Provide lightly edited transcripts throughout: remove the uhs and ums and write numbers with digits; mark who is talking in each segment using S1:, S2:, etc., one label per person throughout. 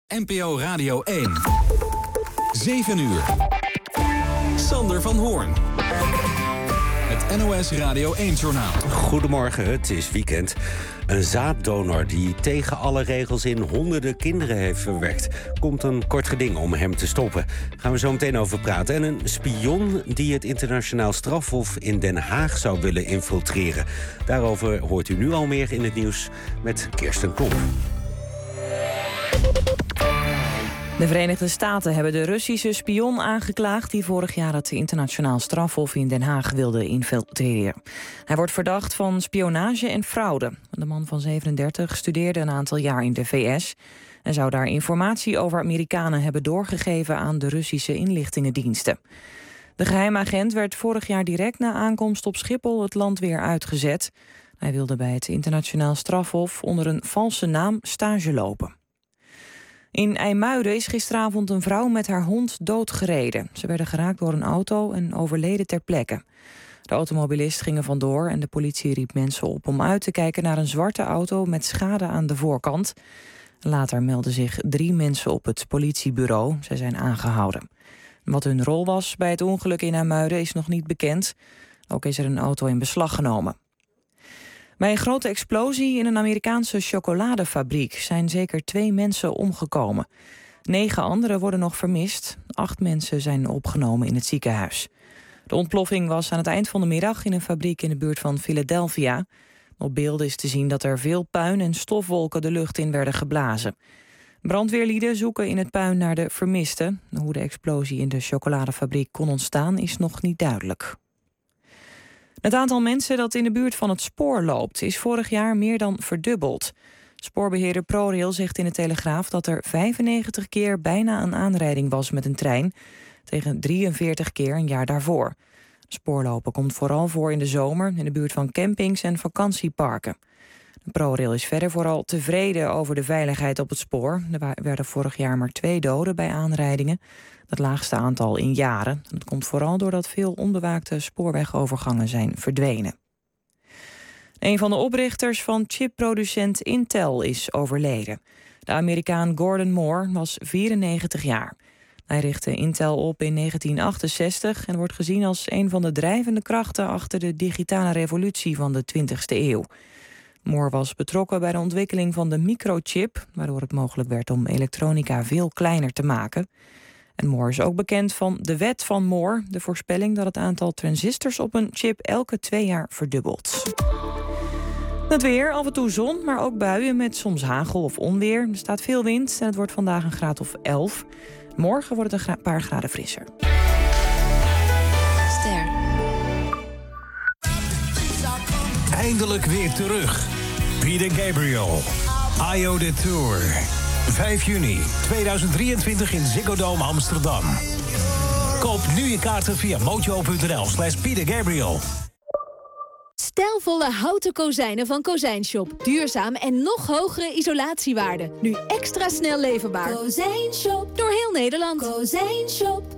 S1: NPO Radio 1. 7 uur. Sander van Hoorn. Het NOS Radio 1-journaal.
S2: Goedemorgen, het is weekend. Een zaaddonor die tegen alle regels in honderden kinderen heeft verwekt. Komt een kort geding om hem te stoppen. Gaan we zo meteen over praten. En een spion die het internationaal strafhof in Den Haag zou willen infiltreren. Daarover hoort u nu al meer in het nieuws met Kirsten Klomp.
S3: De Verenigde Staten hebben de Russische spion aangeklaagd die vorig jaar het internationaal strafhof in Den Haag wilde infiltreren. Hij wordt verdacht van spionage en fraude. De man van 37 studeerde een aantal jaar in de VS en zou daar informatie over Amerikanen hebben doorgegeven aan de Russische inlichtingendiensten. De geheimagent werd vorig jaar direct na aankomst op Schiphol het land weer uitgezet. Hij wilde bij het internationaal strafhof onder een valse naam stage lopen. In IJmuiden is gisteravond een vrouw met haar hond doodgereden. Ze werden geraakt door een auto en overleden ter plekke. De automobilist ging er vandoor en de politie riep mensen op om uit te kijken naar een zwarte auto met schade aan de voorkant. Later meldden zich 3 mensen op het politiebureau. Zij zijn aangehouden. Wat hun rol was bij het ongeluk in IJmuiden is nog niet bekend. Ook is er een auto in beslag genomen. Bij een grote explosie in een Amerikaanse chocoladefabriek zijn zeker 2 mensen omgekomen. 9 anderen worden nog vermist. 8 mensen zijn opgenomen in het ziekenhuis. De ontploffing was aan het eind van de middag in een fabriek in de buurt van Philadelphia. Op beelden is te zien dat er veel puin en stofwolken de lucht in werden geblazen. Brandweerlieden zoeken in het puin naar de vermisten. Hoe de explosie in de chocoladefabriek kon ontstaan is nog niet duidelijk. Het aantal mensen dat in de buurt van het spoor loopt is vorig jaar meer dan verdubbeld. Spoorbeheerder ProRail zegt in de Telegraaf dat er 95 keer bijna een aanrijding was met een trein, tegen 43 keer een jaar daarvoor. Spoorlopen komt vooral voor in de zomer in de buurt van campings en vakantieparken. ProRail is verder vooral tevreden over de veiligheid op het spoor. Er werden vorig jaar maar 2 doden bij aanrijdingen. Het laagste aantal in jaren. Dat komt vooral doordat veel onbewaakte spoorwegovergangen zijn verdwenen. Een van de oprichters van chipproducent Intel is overleden. De Amerikaan Gordon Moore was 94 jaar. Hij richtte Intel op in 1968 en wordt gezien als een van de drijvende krachten achter de digitale revolutie van de 20e eeuw. Moore was betrokken bij de ontwikkeling van de microchip, waardoor het mogelijk werd om elektronica veel kleiner te maken. En Moore is ook bekend van de wet van Moore, de voorspelling dat het aantal transistors op een chip elke 2 jaar verdubbelt. Het weer, af en toe zon, maar ook buien met soms hagel of onweer. Er staat veel wind en het wordt vandaag een graad of 11. Morgen wordt het een paar graden frisser.
S4: Ster.
S5: Eindelijk weer terug. Peter Gabriel. IO The Tour. 5 juni 2023 in Ziggo Dome Amsterdam. Koop nu je kaarten via mojo.nl/Peter Gabriel.
S4: Stijlvolle houten kozijnen van Kozijnshop. Duurzaam en nog hogere isolatiewaarde. Nu extra snel leverbaar. Kozijnshop. Door heel Nederland. Kozijnshop.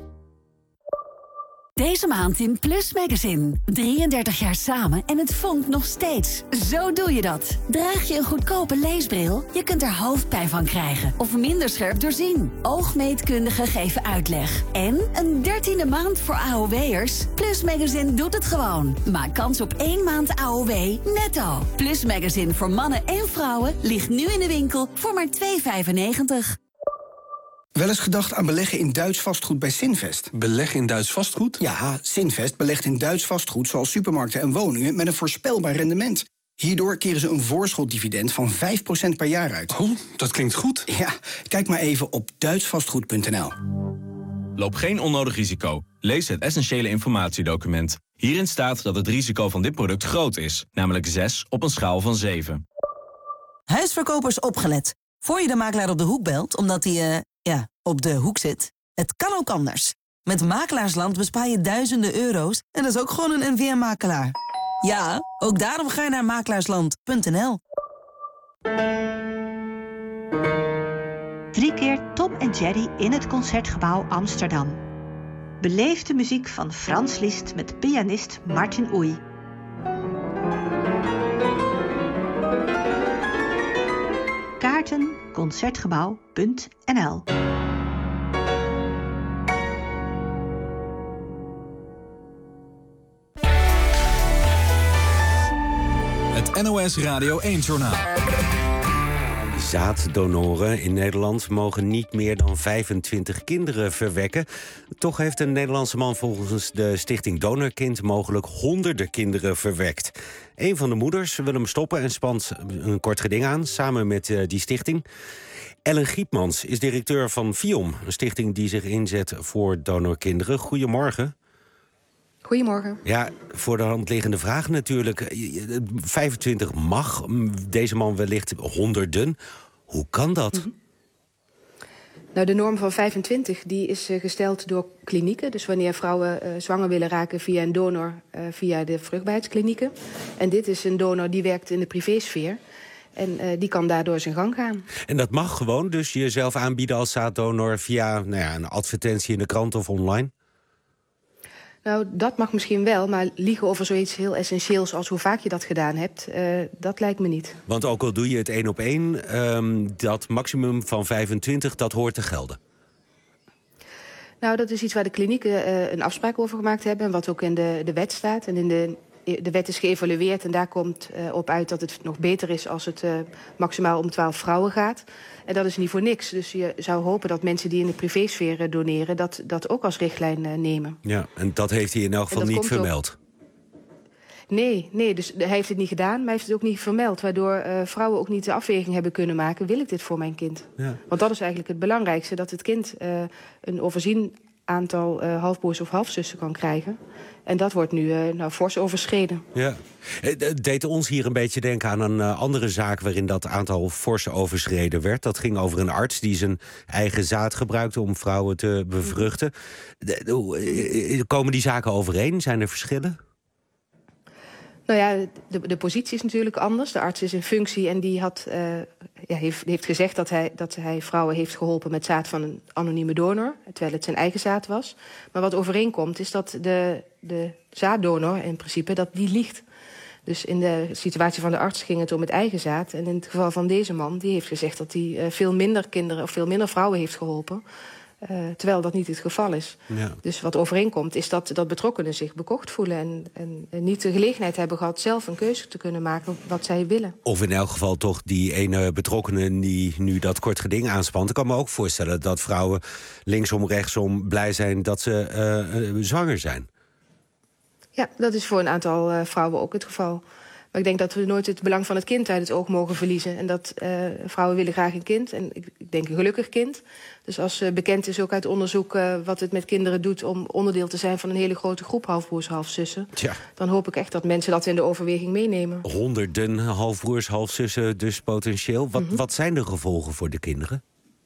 S6: Deze maand in Plus Magazine. 33 jaar samen en het vonkt nog steeds. Zo doe je dat. Draag je een goedkope leesbril? Je kunt er hoofdpijn van krijgen. Of minder scherp doorzien. Oogmeetkundigen geven uitleg. En een 13e maand voor AOW'ers? Plus Magazine doet het gewoon. Maak kans op 1 maand AOW netto. Plus Magazine voor mannen en vrouwen ligt nu in de winkel voor maar €2,95.
S7: Wel eens gedacht aan beleggen in Duits vastgoed bij Sinvest?
S8: Beleggen in Duits vastgoed?
S7: Ja, Sinvest belegt in Duits vastgoed zoals supermarkten en woningen met een voorspelbaar rendement. Hierdoor keren ze een voorschotdividend van 5% per jaar uit.
S8: Oh, dat klinkt goed.
S7: Ja, kijk maar even op duitsvastgoed.nl.
S9: Loop geen onnodig risico. Lees het essentiële informatiedocument. Hierin staat dat het risico van dit product groot is, namelijk 6 op een schaal van 7.
S10: Huisverkopers opgelet. Voor je de makelaar op de hoek belt, omdat hij op de hoek zit. Het kan ook anders. Met Makelaarsland bespaar je duizenden euro's en dat is ook gewoon een NVM-makelaar. Ja, ook daarom ga je naar makelaarsland.nl.
S11: 3 keer Tom en Jerry in het Concertgebouw Amsterdam. Beleef de muziek van Frans Liszt met pianist Martin Oei. Kaarten www.concertgebouw.nl.
S1: Het NOS Radio 1-journaal.
S2: Zaaddonoren in Nederland mogen niet meer dan 25 kinderen verwekken. Toch heeft een Nederlandse man volgens de stichting Donorkind mogelijk honderden kinderen verwekt. Een van de moeders wil hem stoppen en spant een kort geding aan, samen met die stichting. Ellen Giepmans is directeur van FIOM, een stichting die zich inzet voor donorkinderen. Goedemorgen.
S12: Goedemorgen.
S2: Ja, voor de hand liggende vraag natuurlijk. 25 mag, deze man wellicht honderden. Hoe kan dat?
S12: Mm-hmm. Nou, de norm van 25 die is gesteld door klinieken. Dus wanneer vrouwen zwanger willen raken via een donor, via de vruchtbaarheidsklinieken. En dit is een donor die werkt in de privésfeer. En die kan daardoor zijn gang gaan.
S2: En dat mag gewoon, dus jezelf aanbieden als zaaddonor via een advertentie in de krant of online?
S12: Nou, dat mag misschien wel, maar liegen over zoiets heel essentieels als hoe vaak je dat gedaan hebt, dat lijkt me niet.
S2: Want ook al doe je het 1 op 1, dat maximum van 25, dat hoort te gelden.
S12: Nou, dat is iets waar de klinieken een afspraak over gemaakt hebben en wat ook in de wet staat. En in de wet is geëvalueerd en daar komt op uit dat het nog beter is als het maximaal om 12 vrouwen gaat. En dat is niet voor niks. Dus je zou hopen dat mensen die in de privésfeer doneren dat ook als richtlijn nemen.
S2: Ja, en dat heeft hij in elk geval niet vermeld.
S12: Nee, dus hij heeft het niet gedaan, maar hij heeft het ook niet vermeld. Waardoor vrouwen ook niet de afweging hebben kunnen maken, wil ik dit voor mijn kind? Ja. Want dat is eigenlijk het belangrijkste, dat het kind een overzien aantal halfbroers of halfzussen kan krijgen. En dat wordt nu fors overschreden. Ja.
S2: Het deed ons hier een beetje denken aan een andere zaak waarin dat aantal fors overschreden werd. Dat ging over een arts die zijn eigen zaad gebruikte om vrouwen te bevruchten. Komen die zaken overeen? Zijn er verschillen?
S12: Nou ja, de positie is natuurlijk anders. De arts is in functie en die heeft gezegd dat hij vrouwen heeft geholpen met zaad van een anonieme donor, terwijl het zijn eigen zaad was. Maar wat overeenkomt is dat de zaaddonor in principe dat die liegt. Dus in de situatie van de arts ging het om het eigen zaad. En in het geval van deze man, die heeft gezegd dat hij veel minder kinderen of veel minder vrouwen heeft geholpen. Terwijl dat niet het geval is. Ja. Dus wat overeenkomt is dat betrokkenen zich bekocht voelen en niet de gelegenheid hebben gehad zelf een keuze te kunnen maken wat zij willen. Of
S2: in elk geval toch die ene betrokkenen die nu dat kort geding aanspant. Ik kan me ook voorstellen dat vrouwen linksom, rechtsom blij zijn dat ze zwanger zijn.
S12: Ja, dat is voor een aantal vrouwen ook het geval. Maar ik denk dat we nooit het belang van het kind uit het oog mogen verliezen. En dat vrouwen willen graag een kind. En ik denk een gelukkig kind. Dus als bekend is ook uit onderzoek wat het met kinderen doet om onderdeel te zijn van een hele grote groep halfbroers, halfzussen. Tja. Dan hoop ik echt dat mensen dat in de overweging meenemen.
S2: Honderden halfbroers, halfzussen dus potentieel. Wat zijn de gevolgen voor de kinderen?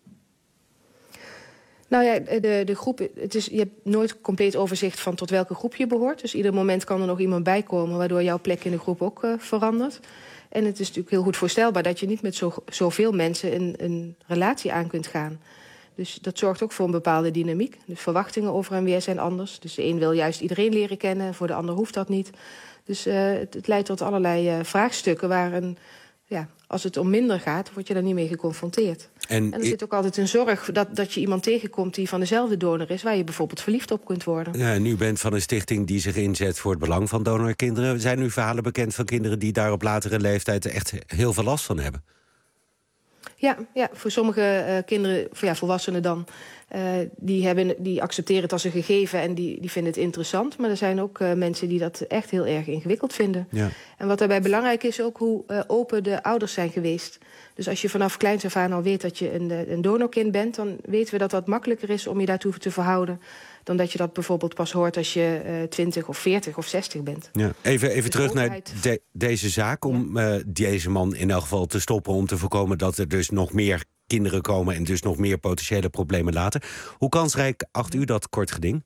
S12: Nou ja, de groep, je hebt nooit compleet overzicht van tot welke groep je behoort. Dus ieder moment kan er nog iemand bij komen, waardoor jouw plek in de groep ook verandert. En het is natuurlijk heel goed voorstelbaar dat je niet met zoveel mensen een relatie aan kunt gaan. Dus dat zorgt ook voor een bepaalde dynamiek. De verwachtingen over en weer zijn anders. Dus de een wil juist iedereen leren kennen, voor de ander hoeft dat niet. Dus het leidt tot allerlei vraagstukken waar als het om minder gaat, word je daar niet mee geconfronteerd. En er zit ook altijd een zorg dat je iemand tegenkomt die van dezelfde donor is, waar je bijvoorbeeld verliefd op kunt worden.
S2: Ja, en u bent van een stichting die zich inzet voor het belang van donorkinderen. Zijn u verhalen bekend van kinderen die daar op latere leeftijd echt heel veel last van hebben?
S12: Ja, voor sommige kinderen, volwassenen dan, die accepteren het als een gegeven en die vinden het interessant. Maar er zijn ook mensen die dat echt heel erg ingewikkeld vinden. Ja. En wat daarbij belangrijk is ook hoe open de ouders zijn geweest. Dus als je vanaf kleins af aan al weet dat je een donorkind bent, dan weten we dat dat makkelijker is om je daartoe te verhouden dan dat je dat bijvoorbeeld pas hoort als je 20 of 40 of 60 bent. Ja.
S2: Even terug naar deze zaak, om deze man in elk geval te stoppen, om te voorkomen dat er dus nog meer kinderen komen en dus nog meer potentiële problemen later. Hoe kansrijk acht u dat kort geding?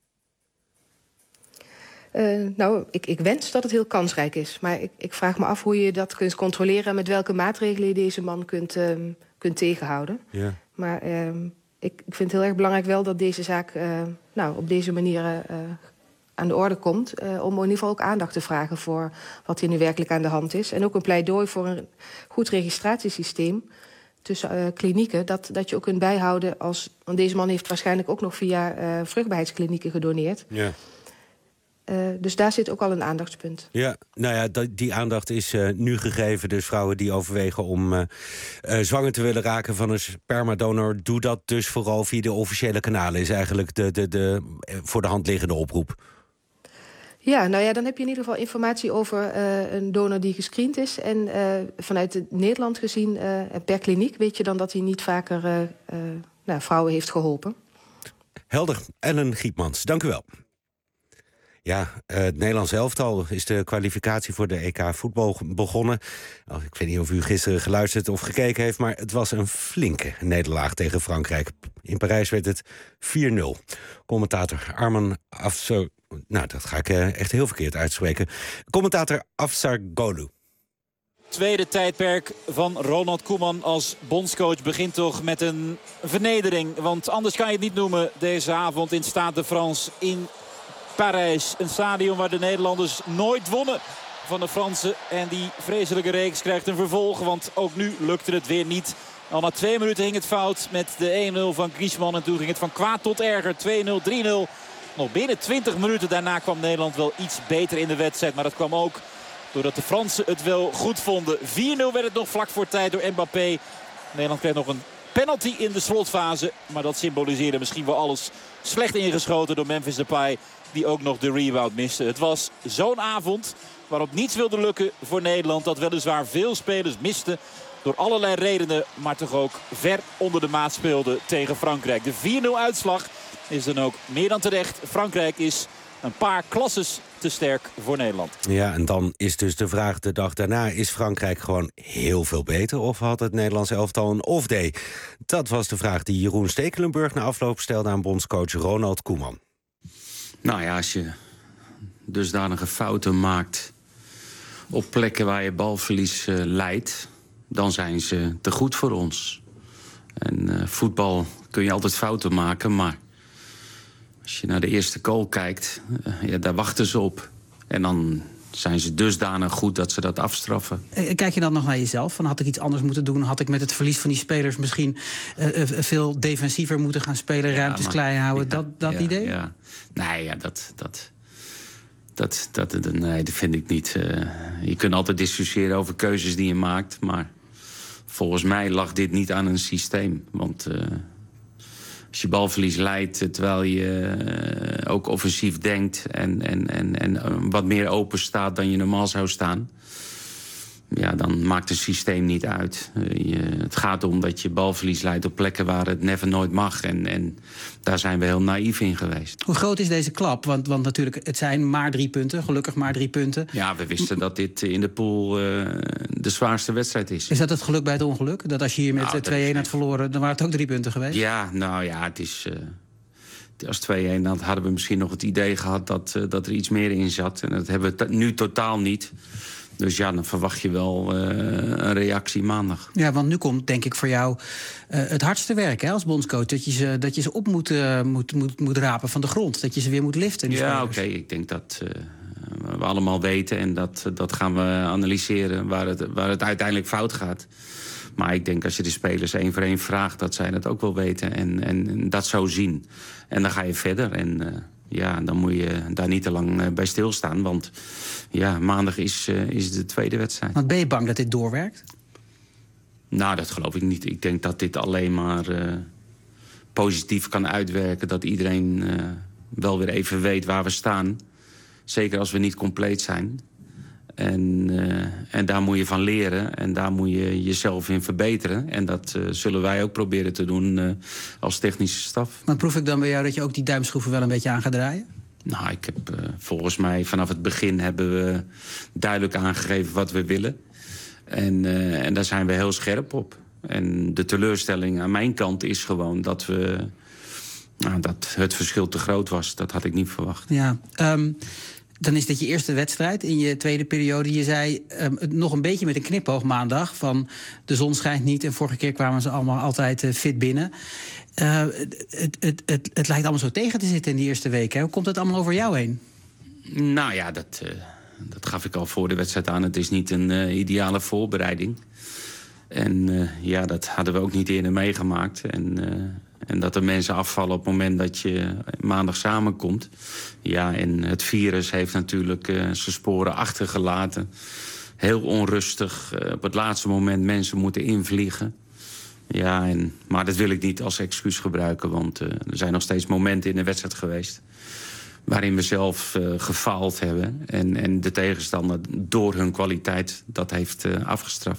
S12: Ik wens dat het heel kansrijk is. Maar ik vraag me af hoe je dat kunt controleren en met welke maatregelen je deze man kunt tegenhouden. Ja. Maar ik vind het heel erg belangrijk wel dat deze zaak op deze manier aan de orde komt. Om in ieder geval ook aandacht te vragen voor wat hier nu werkelijk aan de hand is. En ook een pleidooi voor een goed registratiesysteem. tussen klinieken, dat je ook kunt bijhouden want deze man heeft waarschijnlijk ook nog via vruchtbaarheidsklinieken gedoneerd.
S2: Ja.
S12: Dus daar zit ook al een aandachtspunt.
S2: Ja, nou ja, die aandacht is nu gegeven. Dus vrouwen die overwegen om zwanger te willen raken van een spermadonor, doe dat dus vooral via de officiële kanalen. Is eigenlijk de voor de hand liggende oproep.
S12: Ja, nou ja, dan heb je in ieder geval informatie over een donor die gescreend is. En vanuit Nederland gezien, per kliniek, weet je dan dat hij niet vaker vrouwen heeft geholpen. Helder.
S2: Ellen Giepmans, dank u wel. Ja, het Nederlands elftal is de kwalificatie voor de EK voetbal begonnen. Ik weet niet of u gisteren geluisterd of gekeken heeft, maar het was een flinke nederlaag tegen Frankrijk. In Parijs werd het 4-0. Commentator Arman Afsar... Nou, dat ga ik echt heel verkeerd uitspreken. Commentator Afsaroglu.
S13: Tweede tijdperk van Ronald Koeman als bondscoach begint toch met een vernedering. Want anders kan je het niet noemen deze avond in Stade de France in Parijs. Een stadion waar de Nederlanders nooit wonnen van de Fransen. En die vreselijke reeks krijgt een vervolg, want ook nu lukte het weer niet. Al na 2 minuten ging het fout met de 1-0 van Griezmann. En toen ging het van kwaad tot erger. 2-0, 3-0. Nog binnen 20 minuten daarna kwam Nederland wel iets beter in de wedstrijd. Maar dat kwam ook doordat de Fransen het wel goed vonden. 4-0 werd het nog vlak voor tijd door Mbappé. Nederland kreeg nog een penalty in de slotfase. Maar dat symboliseerde misschien wel alles. Slecht ingeschoten door Memphis Depay, die ook nog de rebound miste. Het was zo'n avond waarop niets wilde lukken voor Nederland. Dat weliswaar veel spelers misten door allerlei redenen. Maar toch ook ver onder de maat speelde tegen Frankrijk. De 4-0 uitslag is dan ook meer dan terecht. Frankrijk is een paar klasses te sterk voor Nederland.
S2: Ja, en dan is dus de vraag de dag daarna, is Frankrijk gewoon heel veel beter? Of had het Nederlands elftal een off-day? Dat was de vraag die Jeroen Stekelenburg na afloop stelde aan bondscoach Ronald Koeman.
S14: Nou ja, als je dusdanige fouten maakt op plekken waar je balverlies leidt, dan zijn ze te goed voor ons. En voetbal kun je altijd fouten maken, maar als je naar de eerste goal kijkt, daar wachten ze op. En dan zijn ze dusdanig goed dat ze dat afstraffen.
S15: Kijk je dan nog naar jezelf? Van, had ik iets anders moeten doen? Had ik met het verlies van die spelers misschien veel defensiever moeten gaan spelen? Ruimtes klein houden? Dat idee?
S14: Ja. Nee, dat vind ik niet. Je kunt altijd discussiëren over keuzes die je maakt. Maar volgens mij lag dit niet aan een systeem. Want als je balverlies leidt terwijl je ook offensief denkt en wat meer open staat dan je normaal zou staan, ja, dan maakt het systeem niet uit. Het gaat om dat je balverlies leidt op plekken waar het never nooit mag. En daar zijn we heel naïef in geweest.
S15: Hoe groot is deze klap? Want natuurlijk, het zijn maar 3 punten. Gelukkig maar 3 punten.
S14: Ja, we wisten dat dit in de pool de zwaarste wedstrijd is.
S15: Is dat het geluk bij het ongeluk? Dat als je hier met 2-1 had verloren, dan waren het ook 3 punten geweest?
S14: Ja, nou ja, het is als 2-1, dan hadden we misschien nog het idee gehad dat er iets meer in zat. En dat hebben we nu totaal niet. Dus ja, dan verwacht je wel een reactie maandag.
S15: Ja, want nu komt denk ik voor jou het hardste werk als bondscoach. Dat je ze op moet rapen van de grond. Dat je ze weer moet liften.
S14: Ja, oké. Ik denk dat we allemaal weten. En dat gaan we analyseren waar het uiteindelijk fout gaat. Maar ik denk als je de spelers 1 voor 1 vraagt, dat zij dat ook wel weten. En dat zo zien. En dan ga je verder. En ja, dan moet je daar niet te lang bij stilstaan. Want ja, maandag is de tweede wedstrijd.
S15: Want ben je bang dat dit doorwerkt?
S14: Nou, dat geloof ik niet. Ik denk dat dit alleen maar positief kan uitwerken. Dat iedereen wel weer even weet waar we staan. Zeker als we niet compleet zijn. En daar moet je van leren. En daar moet je jezelf in verbeteren. En dat zullen wij ook proberen te doen als technische staf.
S15: Maar proef ik dan bij jou dat je ook die duimschroeven wel een beetje aan gaat draaien?
S14: Nou, ik heb volgens mij vanaf het begin hebben we duidelijk aangegeven wat we willen. En daar zijn we heel scherp op. En de teleurstelling aan mijn kant is gewoon dat dat het verschil te groot was. Dat had ik niet verwacht.
S15: Ja, dan is dit je eerste wedstrijd in je tweede periode. Je zei nog een beetje met een knipoog maandag van de zon schijnt niet en vorige keer kwamen ze allemaal altijd fit binnen. Het lijkt allemaal zo tegen te zitten in die eerste week. Hè? Hoe komt het allemaal over jou heen?
S14: Nou ja, dat gaf ik al voor de wedstrijd aan. Het is niet een ideale voorbereiding. En dat hadden we ook niet eerder meegemaakt. En dat er mensen afvallen op het moment dat je maandag samenkomt. Ja, en het virus heeft natuurlijk zijn sporen achtergelaten. Heel onrustig. Op het laatste moment mensen moeten invliegen. Ja, maar dat wil ik niet als excuus gebruiken. Want er zijn nog steeds momenten in de wedstrijd geweest waarin we zelf gefaald hebben. En de tegenstander door hun kwaliteit dat heeft afgestraft.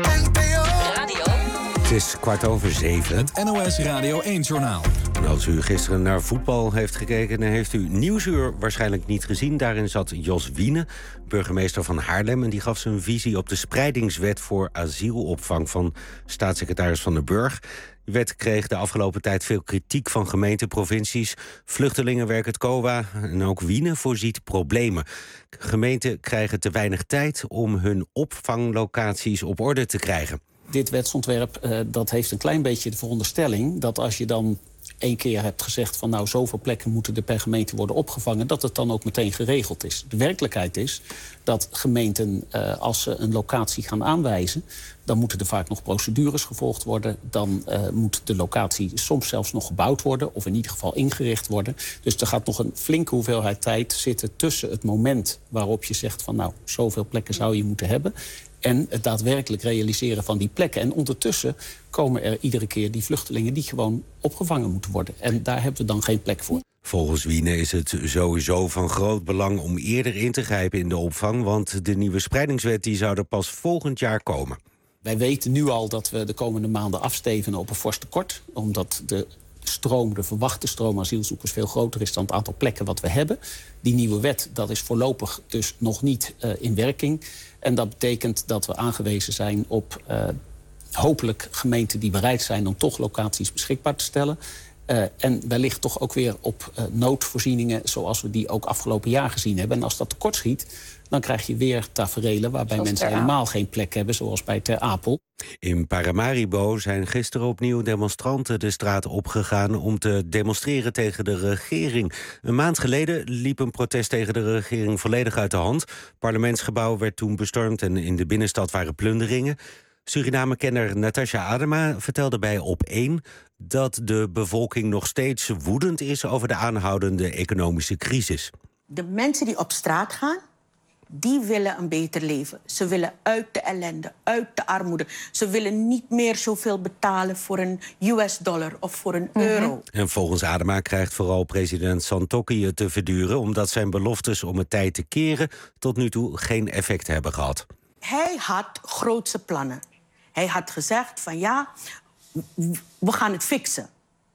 S2: Het is 6:15.
S1: Het NOS Radio 1-journaal.
S2: En als u gisteren naar voetbal heeft gekeken, dan heeft u Nieuwsuur waarschijnlijk niet gezien. Daarin zat Jos Wiene, burgemeester van Haarlem, en die gaf zijn visie op de spreidingswet voor asielopvang van staatssecretaris Van den Burg. Die wet kreeg de afgelopen tijd veel kritiek van gemeenten, provincies, vluchtelingenwerk, het COA, en ook Wiene voorziet problemen. Gemeenten krijgen te weinig tijd om hun opvanglocaties op orde te krijgen.
S16: Dit wetsontwerp dat heeft een klein beetje de veronderstelling dat als je dan 1 keer hebt gezegd van nou zoveel plekken moeten er per gemeente worden opgevangen, dat het dan ook meteen geregeld is. De werkelijkheid is dat gemeenten als ze een locatie gaan aanwijzen, dan moeten er vaak nog procedures gevolgd worden. Dan moet de locatie soms zelfs nog gebouwd worden of in ieder geval ingericht worden. Dus er gaat nog een flinke hoeveelheid tijd zitten tussen het moment waarop je zegt van nou zoveel plekken zou je moeten hebben en het daadwerkelijk realiseren van die plekken. En ondertussen komen er iedere keer die vluchtelingen die gewoon opgevangen moeten worden. En daar hebben we dan geen plek voor.
S2: Volgens Wiene is het sowieso van groot belang om eerder in te grijpen in de opvang, want de nieuwe spreidingswet die zou er pas volgend jaar komen.
S16: Wij weten nu al dat we de komende maanden afstevenen op een fors tekort, omdat de verwachte stroom asielzoekers veel groter is dan het aantal plekken wat we hebben. Die nieuwe wet, dat is voorlopig dus nog niet in werking. En dat betekent dat we aangewezen zijn op hopelijk gemeenten die bereid zijn om toch locaties beschikbaar te stellen. En wellicht toch ook weer op noodvoorzieningen zoals we die ook afgelopen jaar gezien hebben. En als dat tekort schiet, dan krijg je weer taferelen waarbij zoals mensen helemaal geen plek hebben, zoals bij Ter Apel.
S2: In Paramaribo zijn gisteren opnieuw demonstranten de straat opgegaan om te demonstreren tegen de regering. Een maand geleden liep een protest tegen de regering volledig uit de hand. Het parlementsgebouw werd toen bestormd en in de binnenstad waren plunderingen. Suriname-kenner Natasha Adema vertelde bij Op1 dat de bevolking nog steeds woedend is over de aanhoudende economische crisis.
S17: De mensen die op straat gaan, die willen een beter leven. Ze willen uit de ellende, uit de armoede. Ze willen niet meer zoveel betalen voor een US-dollar of voor een euro.
S2: En volgens Adema krijgt vooral president Santokki het te verduren, omdat zijn beloftes om het tij te keren tot nu toe geen effect hebben gehad.
S17: Hij had grootse plannen. Hij had gezegd van ja, we gaan het fixen.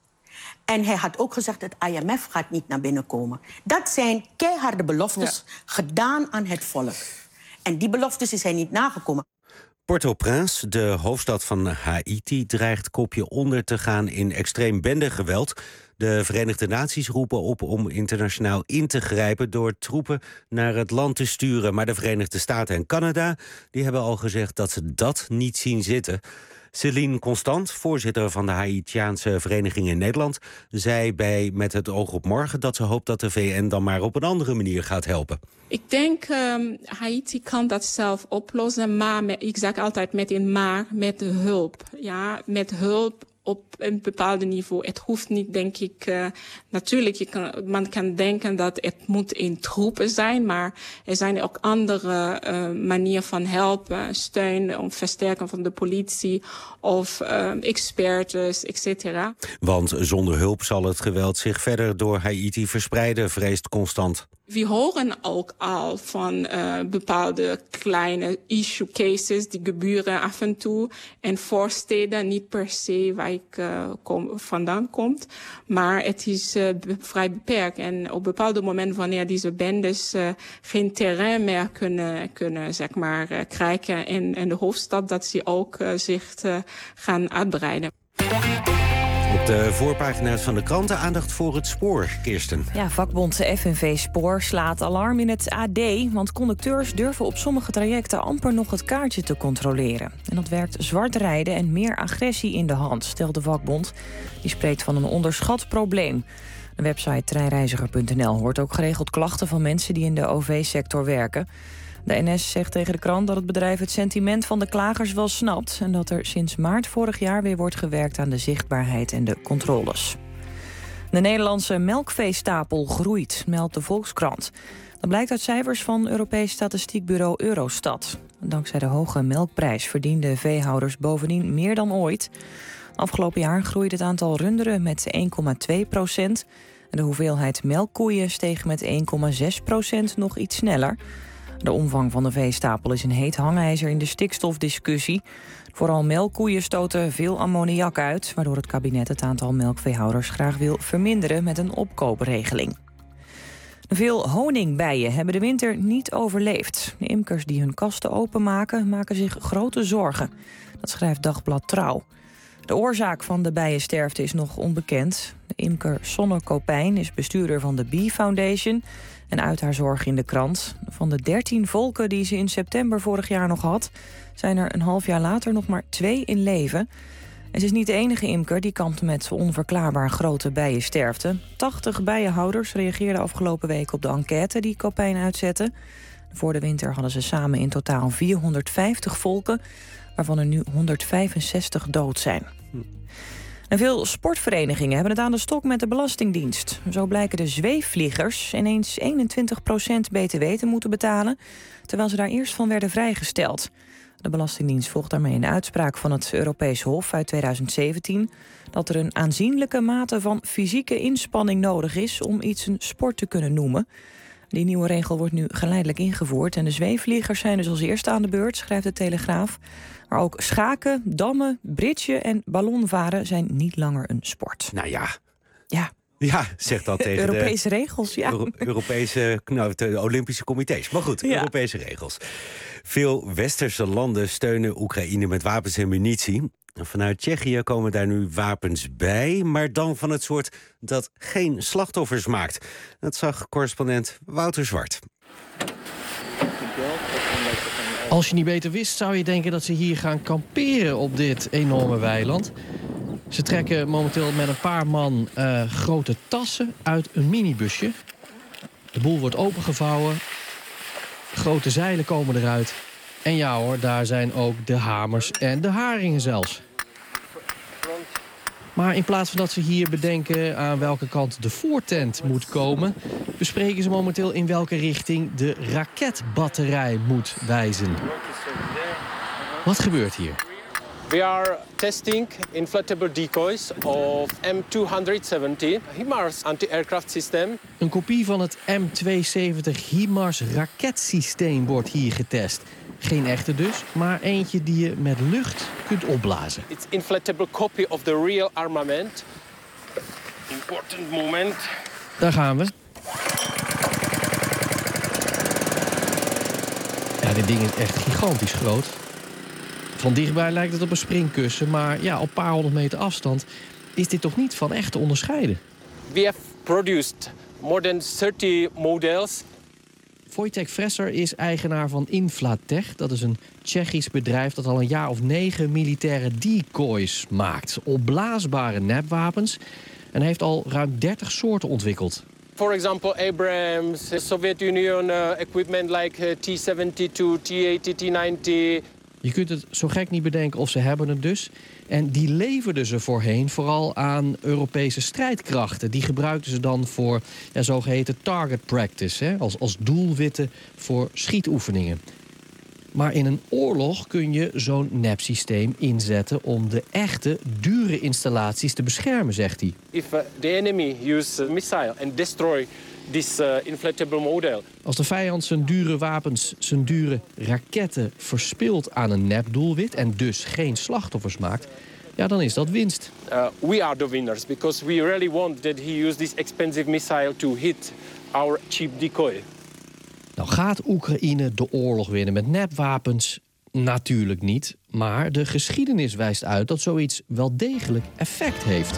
S17: En hij had ook gezegd dat het IMF gaat niet naar binnen komen. Dat zijn keiharde beloftes gedaan aan het volk. En die beloftes is hij niet nagekomen.
S2: Port-au-Prince, de hoofdstad van Haiti, dreigt kopje onder te gaan in extreem bendegeweld. De Verenigde Naties roepen op om internationaal in te grijpen door troepen naar het land te sturen. Maar de Verenigde Staten en Canada die hebben al gezegd dat ze dat niet zien zitten. Céline Constant, voorzitter van de Haitiaanse Vereniging in Nederland, zei bij Met het oog op morgen dat ze hoopt dat de VN dan maar op een andere manier gaat helpen.
S18: Ik denk Haiti kan dat zelf oplossen, maar ik zeg altijd met een maar, met hulp. Ja, met hulp op een bepaald niveau. Het hoeft niet, denk ik, natuurlijk, man kan denken dat het moet in troepen zijn, maar er zijn ook andere manieren van helpen, steun, om versterken van de politie of experts, etc.
S2: Want zonder hulp zal het geweld zich verder door Haiti verspreiden, vreest Constant.
S18: We horen ook al van bepaalde kleine issue cases die gebeuren af en toe in voorsteden, niet per se waar ik vandaan kom, maar het is vrij beperkt. En op bepaalde momenten wanneer deze bendes geen terrein meer kunnen zeg maar, krijgen in de hoofdstad, dat ze ook zich gaan uitbreiden.
S2: Op de voorpagina's van de kranten aandacht voor het spoor, Kirsten.
S3: Ja, vakbond FNV Spoor slaat alarm in het AD, want conducteurs durven op sommige trajecten amper nog het kaartje te controleren. En dat werkt zwart rijden en meer agressie in de hand, stelt de vakbond. Die spreekt van een onderschat probleem. De website treinreiziger.nl hoort ook geregeld klachten van mensen die in de OV-sector werken. De NS zegt tegen de krant dat het bedrijf het sentiment van de klagers wel snapt en dat er sinds maart vorig jaar weer wordt gewerkt aan de zichtbaarheid en de controles. De Nederlandse melkveestapel groeit, meldt de Volkskrant. Dat blijkt uit cijfers van Europees statistiekbureau Eurostat. Dankzij de hoge melkprijs verdienden veehouders bovendien meer dan ooit. Afgelopen jaar groeide het aantal runderen met 1,2%. De hoeveelheid melkkoeien steeg met 1,6% nog iets sneller. De omvang van de veestapel is een heet hangijzer in de stikstofdiscussie. Vooral melkkoeien stoten veel ammoniak uit, waardoor het kabinet het aantal melkveehouders graag wil verminderen met een opkoopregeling. Veel honingbijen hebben de winter niet overleefd. De imkers die hun kasten openmaken, maken zich grote zorgen. Dat schrijft Dagblad Trouw. De oorzaak van de bijensterfte is nog onbekend. De imker Sonne Kopijn is bestuurder van de Bee Foundation en uit haar zorg in de krant. Van de 13 volken die ze in september vorig jaar nog had, zijn er een half jaar later nog maar 2 in leven. En ze is niet de enige imker die kampt met onverklaarbaar grote bijensterfte. 80 bijenhouders reageerden afgelopen week op de enquête die Kopijn uitzette. Voor de winter hadden ze samen in totaal 450 volken, waarvan er nu 165 dood zijn. En veel sportverenigingen hebben het aan de stok met de Belastingdienst. Zo blijken de zweefvliegers ineens 21% btw te moeten betalen, terwijl ze daar eerst van werden vrijgesteld. De Belastingdienst volgt daarmee een uitspraak van het Europees Hof uit 2017... dat er een aanzienlijke mate van fysieke inspanning nodig is om iets een sport te kunnen noemen. Die nieuwe regel wordt nu geleidelijk ingevoerd en de zweefvliegers zijn dus als eerste aan de beurt, schrijft de Telegraaf. Maar ook schaken, dammen, bridgen en ballonvaren zijn niet langer een sport.
S2: Nou ja.
S3: Ja.
S2: Ja, zeg dat tegen
S3: Europese regels, ja.
S2: Europese, de Olympische comité's. Maar goed, ja. Europese regels. Veel westerse landen steunen Oekraïne met wapens en munitie. Vanuit Tsjechië komen daar nu wapens bij, maar dan van het soort dat geen slachtoffers maakt. Dat zag correspondent Wouter Zwart.
S19: Als je niet beter wist, zou je denken dat ze hier gaan kamperen op dit enorme weiland. Ze trekken momenteel met een paar man grote tassen uit een minibusje. De boel wordt opengevouwen. Grote zeilen komen eruit. En ja hoor, daar zijn ook de hamers en de haringen zelfs. Maar in plaats van dat ze hier bedenken aan welke kant de voortent moet komen, bespreken ze momenteel in welke richting de raketbatterij moet wijzen. Wat gebeurt hier?
S20: We are testing inflatable decoys of M270 HIMARS anti-aircraft system.
S19: Een kopie van het M270 HIMARS raketsysteem wordt hier getest. Geen echte dus, maar eentje die je met lucht kunt opblazen.
S20: It's inflatable copy of the real armament. Important moment.
S19: Daar gaan we. Ja, dit ding is echt gigantisch groot. Van dichtbij lijkt het op een springkussen, maar ja, op een paar 100 meter afstand is dit toch niet van echt te onderscheiden.
S20: We have produced more than 30 models.
S19: Wojtek Fresser is eigenaar van Inflatech. Dat is een Tsjechisch bedrijf dat al een jaar of 9 militaire decoys maakt. Opblaasbare nepwapens. En heeft al ruim 30 soorten ontwikkeld.
S20: For example, Abrams, Soviet Union equipment like T-72, T-80, T-90.
S19: Je kunt het zo gek niet bedenken of ze hebben het dus. En die leverden ze voorheen vooral aan Europese strijdkrachten. Die gebruikten ze dan voor zogeheten target practice. Als doelwitten voor schietoefeningen. Maar in een oorlog kun je zo'n nepsysteem inzetten om de echte, dure installaties te beschermen, zegt hij.
S20: If the enemy use a missile and destroy this inflatable model.
S19: Als de vijand zijn dure wapens, zijn dure raketten verspilt aan een nepdoelwit en dus geen slachtoffers maakt, ja, dan is dat winst.
S20: We are the winners because we really want that he use this expensive missile to hit our cheap decoy.
S19: Nou gaat Oekraïne de oorlog winnen met nepwapens? Natuurlijk niet, maar de geschiedenis wijst uit dat zoiets wel degelijk effect heeft.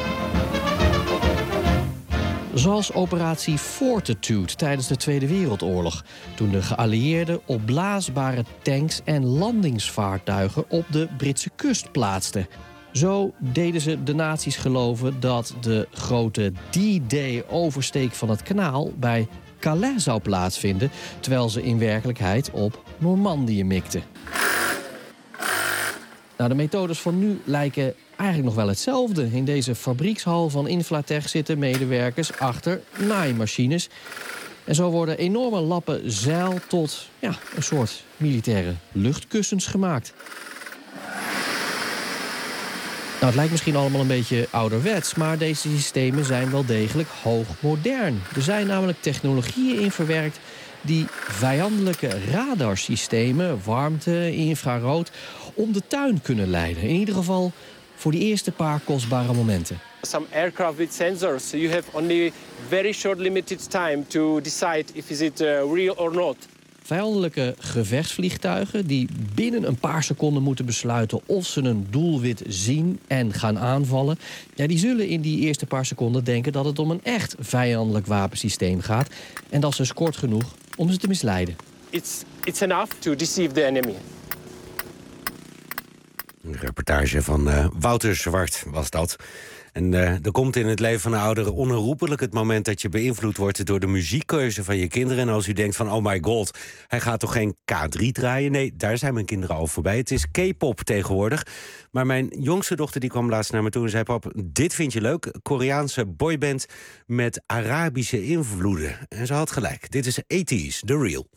S19: Zoals operatie Fortitude tijdens de Tweede Wereldoorlog, toen de geallieerden opblaasbare tanks en landingsvaartuigen op de Britse kust plaatsten. Zo deden ze de nazi's geloven dat de grote D-Day-oversteek van het kanaal bij Calais zou plaatsvinden, terwijl ze in werkelijkheid op Normandië mikten. Nou, de methodes van nu lijken eigenlijk nog wel hetzelfde. In deze fabriekshal van Inflatech zitten medewerkers achter naaimachines. En zo worden enorme lappen zeil tot een soort militaire luchtkussens gemaakt. Nou, het lijkt misschien allemaal een beetje ouderwets, maar deze systemen zijn wel degelijk hoogmodern. Er zijn namelijk technologieën in verwerkt die vijandelijke radarsystemen, warmte, infrarood, om de tuin kunnen leiden. In ieder geval voor die eerste paar kostbare momenten.
S20: Some aircraft with sensors, you have only very short limited time to decide if is it real or not.
S19: Vijandelijke gevechtsvliegtuigen die binnen een paar seconden moeten besluiten of ze een doelwit zien en gaan aanvallen. Ja, die zullen in die eerste paar seconden denken dat het om een echt vijandelijk wapensysteem gaat. En dat is dus kort genoeg om ze te misleiden.
S20: It's enough to deceive the enemy.
S2: Een reportage van Wouter Zwart was dat. En er komt in het leven van een ouder onherroepelijk het moment dat je beïnvloed wordt door de muziekkeuze van je kinderen. En als u denkt van, oh my god, hij gaat toch geen K3 draaien? Nee, daar zijn mijn kinderen al voorbij. Het is K-pop tegenwoordig. Maar mijn jongste dochter die kwam laatst naar me toe en zei, pap, dit vind je leuk? Koreaanse boyband met Arabische invloeden. En ze had gelijk. Dit is 80's, The Real.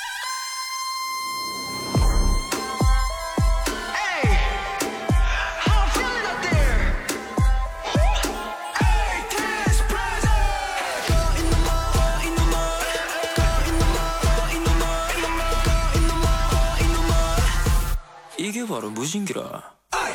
S21: 이게 바로 무신기라.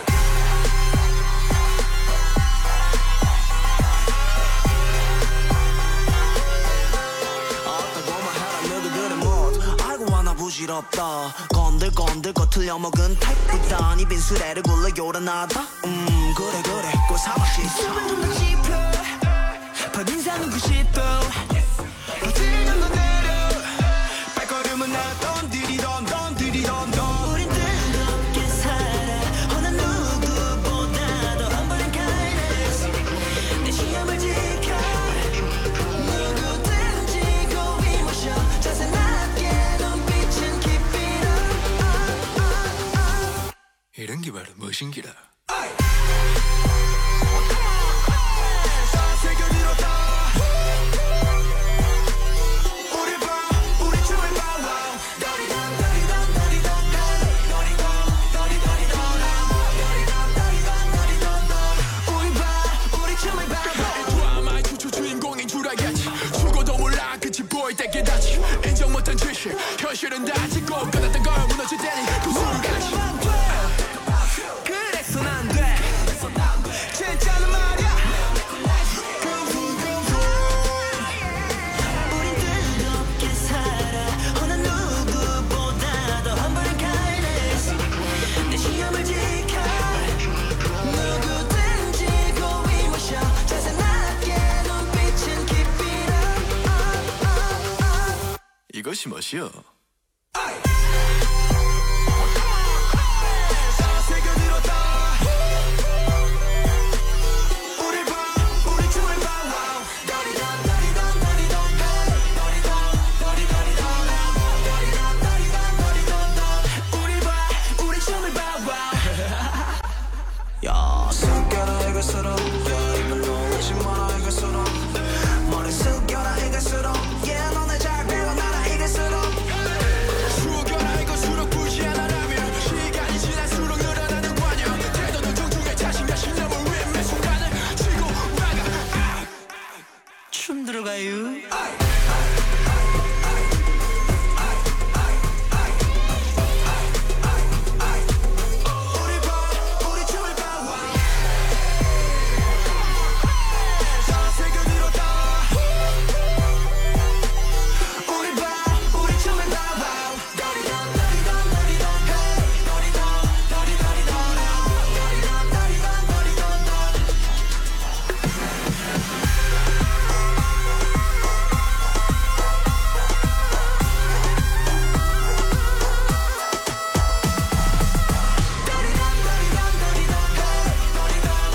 S21: 부질없다 건들건들 거 틀려먹은 타입보다 니 빈수레를 굴러 요란하다 그래 그래 꼬사마시 수분 좀 더 짚어 퍼진사는 90도 어찌는 건 내려 발걸음은 나던 디리던 던 디리던 던 우린 뜨겁게 살아 어느 누구보다도 humble kindness 내 시험을 지켜 누구든지 고비 모셔 자세 낮게 이런 게 바로 무신기라. 인정 못한 지식 현실은 다지고 끝났던 걸 무너질 때니 그 순간이 그래선 안 돼 진짜는 말이야 우린 뜨겁게 살아 어느 누구보다도 humble kindness 내 시험을 지켜 누구든지 고이 모셔 자세 낮게 눈빛은 깊이 이것이 멋이여. 야, 숨겨라 이것처럼 야, 입을 놀라지 마라 이것처럼 머리 숙여라 이것처럼 yeah, 너네 잘 배워놔라 이것처럼 죽여라 이것으로 굳이 하나라면 시간이 지날수록 늘어나는 관념 태도는 존중해 자신과 신념을 위해 매 순간을 지고 나가 춤 들어가요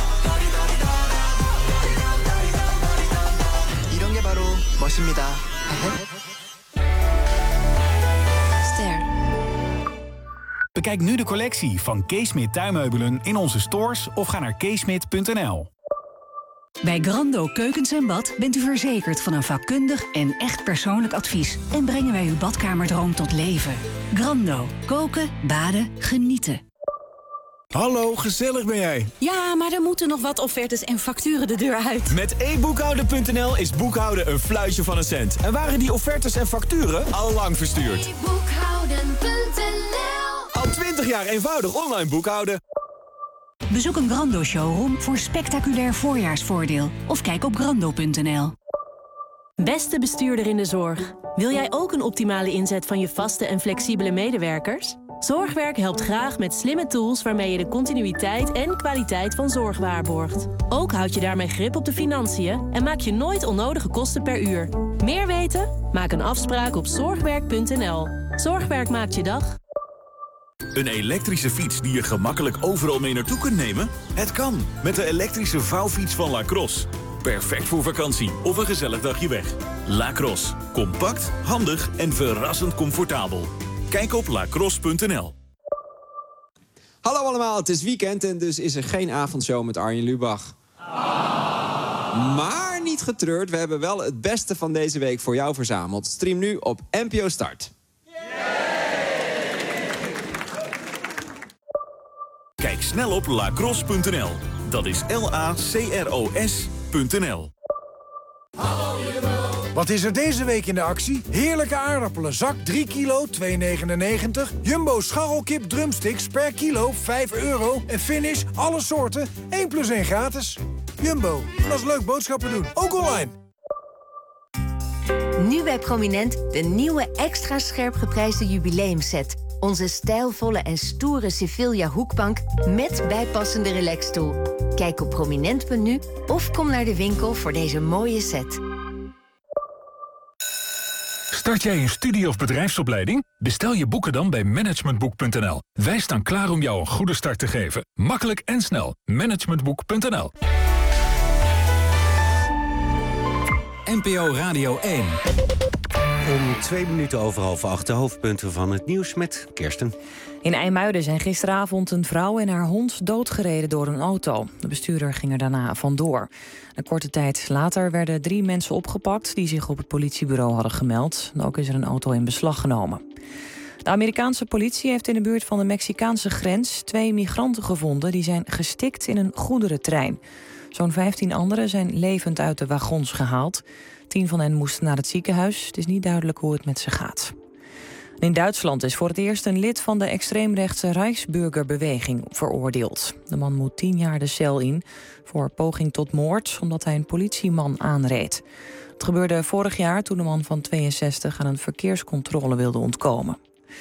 S21: 멋입니다.
S1: Bekijk nu de collectie van Keesmit tuinmeubelen in onze stores of ga naar keesmit.nl.
S6: Bij Grando Keukens en Bad bent u verzekerd van een vakkundig en echt persoonlijk advies. En brengen wij uw badkamerdroom tot leven. Grando. Koken, baden, genieten.
S1: Hallo, gezellig ben jij.
S5: Ja, maar er moeten nog wat offertes en facturen de deur uit.
S22: Met e-boekhouden.nl is boekhouden een fluitje van een cent. En waren die offertes en facturen al lang verstuurd.
S5: e-boekhouden.nl.
S22: Al 20 jaar eenvoudig online boekhouden.
S6: Bezoek een Grando showroom voor spectaculair voorjaarsvoordeel. Of kijk op grando.nl.
S5: Beste bestuurder in de zorg. Wil jij ook een optimale inzet van je vaste en flexibele medewerkers? Zorgwerk helpt graag met slimme tools waarmee je de continuïteit en kwaliteit van zorg waarborgt. Ook houd je daarmee grip op de financiën en maak je nooit onnodige kosten per uur. Meer weten? Maak een afspraak op zorgwerk.nl. Zorgwerk maakt je dag.
S23: Een elektrische fiets die je gemakkelijk overal mee naartoe kunt nemen? Het kan, met de elektrische vouwfiets van Lacrosse. Perfect voor vakantie of een gezellig dagje weg. Lacrosse. Compact, handig en verrassend comfortabel. Kijk op lacrosse.nl.
S24: Hallo allemaal, het is weekend en dus is er geen avondshow met Arjen Lubach. Maar niet getreurd, we hebben wel het beste van deze week voor jou verzameld. Stream nu op NPO Start.
S23: Kijk snel op lacrosse.nl. Dat is LACROS.nl.
S25: Wat is er deze week in de actie? Heerlijke aardappelen, zak 3 kilo, 2,99. Jumbo scharrelkip drumsticks per kilo, €5. En finish, alle soorten, 1 + 1 gratis. Jumbo, dat is leuk boodschappen doen, ook online.
S26: Nu bij Prominent de nieuwe extra scherp geprijsde jubileumset. Onze stijlvolle en stoere Sevilla hoekbank met bijpassende relaxstoel. Kijk op prominent.nu of kom naar de winkel voor deze mooie set.
S1: Start jij een studie- of bedrijfsopleiding? Bestel je boeken dan bij managementboek.nl. Wij staan klaar om jou een goede start te geven. Makkelijk en snel. Managementboek.nl. NPO Radio 1.
S2: Om 2 minuten over 7:30 de hoofdpunten van het nieuws met Kirsten.
S3: In IJmuiden zijn gisteravond een vrouw en haar hond doodgereden door een auto. De bestuurder ging er daarna vandoor. Een korte tijd later werden 3 mensen opgepakt die zich op het politiebureau hadden gemeld. En ook is er een auto in beslag genomen. De Amerikaanse politie heeft in de buurt van de Mexicaanse grens 2 migranten gevonden die zijn gestikt in een goederentrein. Zo'n 15 anderen zijn levend uit de wagons gehaald. 10 van hen moesten naar het ziekenhuis. Het is niet duidelijk hoe het met ze gaat. In Duitsland is voor het eerst een lid van de extreemrechtse Reichsbürgerbeweging veroordeeld. De man moet 10 jaar de cel in voor poging tot moord omdat hij een politieman aanreed. Het gebeurde vorig jaar toen de man van 62 aan een verkeerscontrole wilde ontkomen.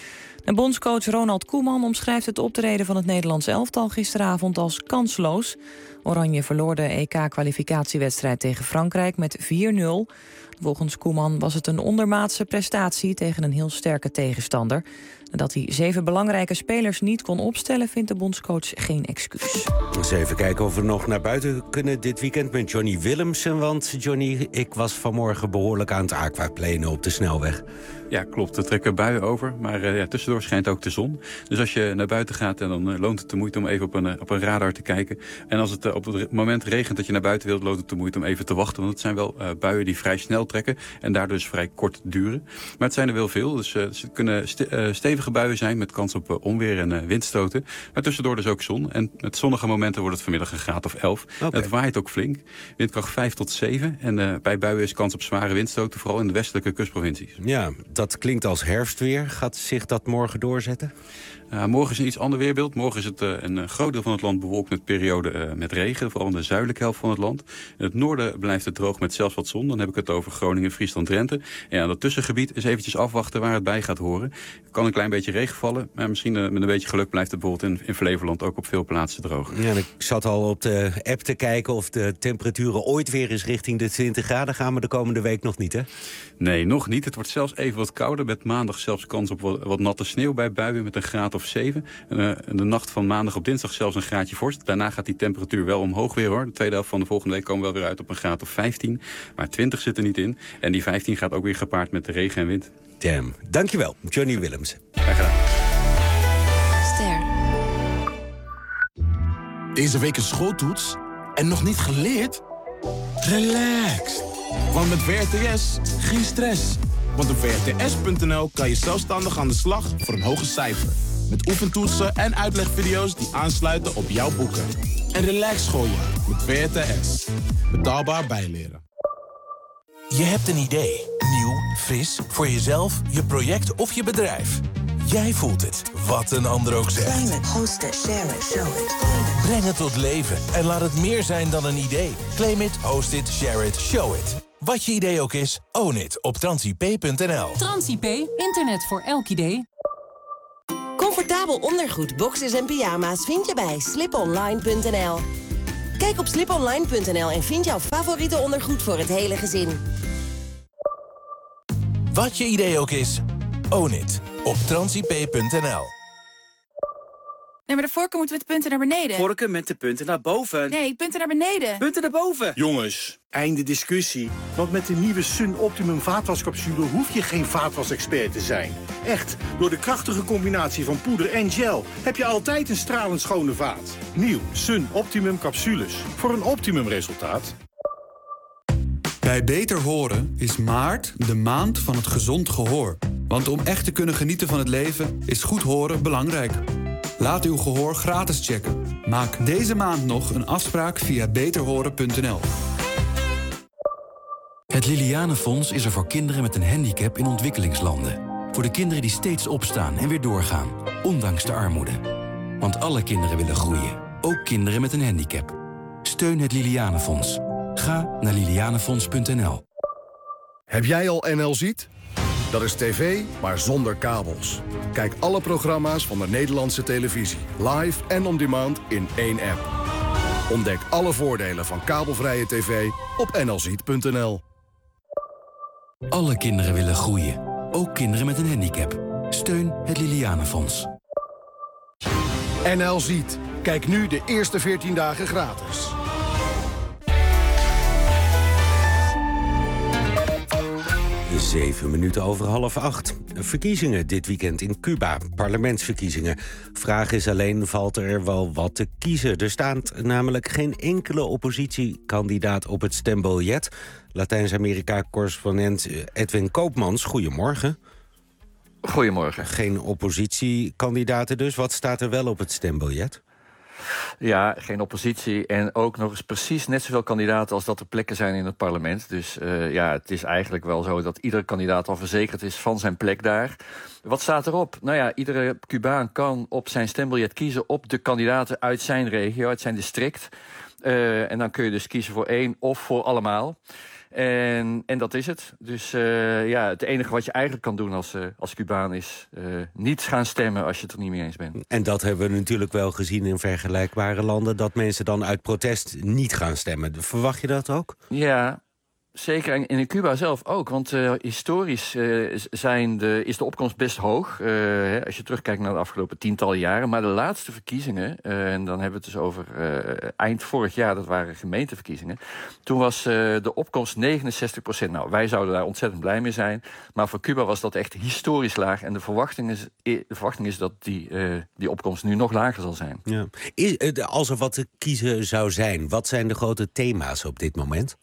S3: En bondscoach Ronald Koeman omschrijft het optreden van het Nederlands elftal gisteravond als kansloos. Oranje verloor de EK-kwalificatiewedstrijd tegen Frankrijk met 4-0. Volgens Koeman was het een ondermaatse prestatie tegen een heel sterke tegenstander. Dat hij 7 belangrijke spelers niet kon opstellen, vindt de bondscoach geen excuus.
S2: Eens even kijken of we nog naar buiten kunnen dit weekend met Johnny Willemsen. Want Johnny, ik was vanmorgen behoorlijk aan het aquaplanen op de snelweg.
S8: Ja, klopt. Er trekken buien over, maar tussendoor schijnt ook de zon. Dus als je naar buiten gaat, dan loont het de moeite om even op een radar te kijken. En als het op het moment regent dat je naar buiten wilt, loont het de moeite om even te wachten. Want het zijn wel buien die vrij snel trekken en daardoor dus vrij kort duren. Maar het zijn er wel veel, dus het kunnen stevige buien zijn met kans op onweer en windstoten. Maar tussendoor dus ook zon. En met zonnige momenten wordt het vanmiddag een graad of 11. Okay. Het waait ook flink. Windkracht 5 tot 7. En bij buien is kans op zware windstoten, vooral in de westelijke kustprovincies.
S2: Ja, dat klinkt als herfstweer. Gaat zich dat morgen doorzetten?
S8: Morgen is een iets ander weerbeeld. Morgen is het een groot deel van het land bewolkt met perioden met regen. Vooral in de zuidelijke helft van het land. In het noorden blijft het droog met zelfs wat zon. Dan heb ik het over Groningen, Friesland, Drenthe. En ja, dat tussengebied is eventjes afwachten waar het bij gaat horen. Er kan een klein beetje regen vallen. Maar misschien met een beetje geluk blijft het bijvoorbeeld in Flevoland ook op veel plaatsen droog.
S2: Ja, ik zat al op de app te kijken of de temperaturen ooit weer eens richting de 20 graden gaan. Maar de komende week nog niet, hè?
S8: Nee, nog niet. Het wordt zelfs even wat kouder. Met maandag zelfs kans op wat natte sneeuw bij buien met een graad of of 7. En de nacht van maandag op dinsdag zelfs een graadje vorst. Daarna gaat die temperatuur wel omhoog weer, hoor. De tweede helft van de volgende week komen we wel weer uit op een graad of 15. Maar 20 zit er niet in. En die 15 gaat ook weer gepaard met de regen en wind.
S2: Damn. Dankjewel, Johnny Willems.
S8: Graag gedaan.
S4: Ster. Deze week een schooltoets en nog niet geleerd? Relax. Want met VRTS geen stress. Want op vrts.nl kan je zelfstandig aan de slag voor een hoger cijfer. Met oefentoetsen en uitlegvideo's die aansluiten op jouw boeken. En relax gooien met VRTS. Betaalbaar bijleren.
S7: Je hebt een idee. Nieuw, fris, voor jezelf, je project of je bedrijf. Jij voelt het, wat een ander ook zegt.
S9: Claim it, host it, share it, show it.
S7: Breng het tot leven en laat het meer zijn dan een idee. Claim it, host it, share it, show it. Wat je idee ook is, own it op transip.nl.
S10: Transip, internet voor elk idee.
S11: Comfortabel ondergoed, boxers en pyjama's vind je bij sliponline.nl. Kijk op sliponline.nl en vind jouw favoriete ondergoed voor het hele gezin.
S7: Wat je idee ook is, own it op transip.nl.
S12: Nee, maar de vorken moeten met de punten naar beneden.
S27: Vorken met de punten naar boven.
S12: Nee, punten naar beneden.
S27: Punten naar boven.
S28: Jongens, einde discussie. Want met de nieuwe Sun Optimum vaatwascapsule hoef je geen vaatwasexpert te zijn. Echt, door de krachtige combinatie van poeder en gel heb je altijd een stralend schone vaat. Nieuw Sun Optimum capsules. Voor een optimum resultaat.
S29: Bij Beter Horen is maart de maand van het gezond gehoor. Want om echt te kunnen genieten van het leven is goed horen belangrijk. Laat uw gehoor gratis checken. Maak deze maand nog een afspraak via beterhoren.nl.
S30: Het Lilianenfonds is er voor kinderen met een handicap in ontwikkelingslanden. Voor de kinderen die steeds opstaan en weer doorgaan, ondanks de armoede. Want alle kinderen willen groeien, ook kinderen met een handicap. Steun het Lilianenfonds. Ga naar lilianenfonds.nl.
S31: Heb jij al NL Ziet? Dat is tv, maar zonder kabels. Kijk alle programma's van de Nederlandse televisie. Live en on demand in één app. Ontdek alle voordelen van kabelvrije tv op nlziet.nl.
S30: Alle kinderen willen groeien, ook kinderen met een handicap. Steun het Lilianenfonds.
S31: NL Ziet. Kijk nu de eerste 14 dagen gratis.
S2: Zeven minuten over 7:30. Verkiezingen dit weekend in Cuba. Parlementsverkiezingen. Vraag is alleen, valt er wel wat te kiezen? Er staat namelijk geen enkele oppositiekandidaat op het stembiljet. Latijns-Amerika-correspondent Edwin Koopmans, goedemorgen.
S32: Goedemorgen.
S2: Geen oppositiekandidaten dus. Wat staat er wel op het stembiljet?
S32: Ja, geen oppositie en ook nog eens precies net zoveel kandidaten als dat er plekken zijn in het parlement. Dus het is eigenlijk wel zo dat iedere kandidaat al verzekerd is van zijn plek daar. Wat staat erop? Nou ja, iedere Cubaan kan op zijn stembiljet kiezen op de kandidaten uit zijn regio, uit zijn district. En dan kun je dus kiezen voor één of voor allemaal. En dat is het. Dus het enige wat je eigenlijk kan doen als Cubaan is niet gaan stemmen als je het er niet mee eens bent.
S2: En dat hebben we natuurlijk wel gezien in vergelijkbare landen, dat mensen dan uit protest niet gaan stemmen. Verwacht je dat ook?
S32: Ja, zeker. En in Cuba zelf ook. Want historisch is de opkomst best hoog. Als je terugkijkt naar de afgelopen tientallen jaren. Maar de laatste verkiezingen, en dan hebben we het dus over eind vorig jaar, dat waren gemeenteverkiezingen. Toen was de opkomst 69%. Nou, wij zouden daar ontzettend blij mee zijn. Maar voor Cuba was dat echt historisch laag. En de verwachting is dat die opkomst nu nog lager zal zijn.
S2: Ja. Als er wat te kiezen zou zijn, wat zijn de grote thema's op dit moment?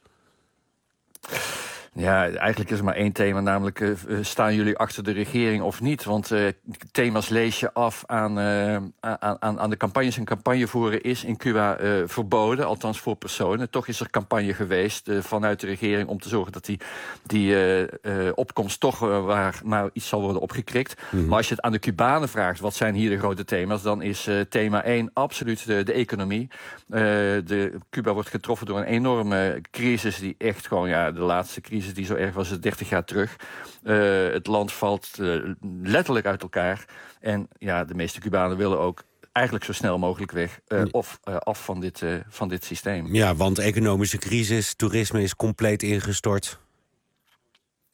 S32: Ja, eigenlijk is er maar één thema, namelijk staan jullie achter de regering of niet? Want thema's lees je af aan de campagnes. En campagne voeren is in Cuba verboden, althans voor personen. Toch is er campagne geweest vanuit de regering om te zorgen dat die opkomst toch maar iets zal worden opgekrikt. Maar als je het aan de Cubanen vraagt, wat zijn hier de grote thema's? Dan is thema 1 absoluut de economie. Cuba wordt getroffen door een enorme crisis die echt gewoon, de laatste crisis die zo erg was 30 jaar terug. Het land valt letterlijk uit elkaar. En de meeste Cubanen willen ook eigenlijk zo snel mogelijk weg af van dit systeem.
S2: Ja, want economische crisis, toerisme is compleet ingestort.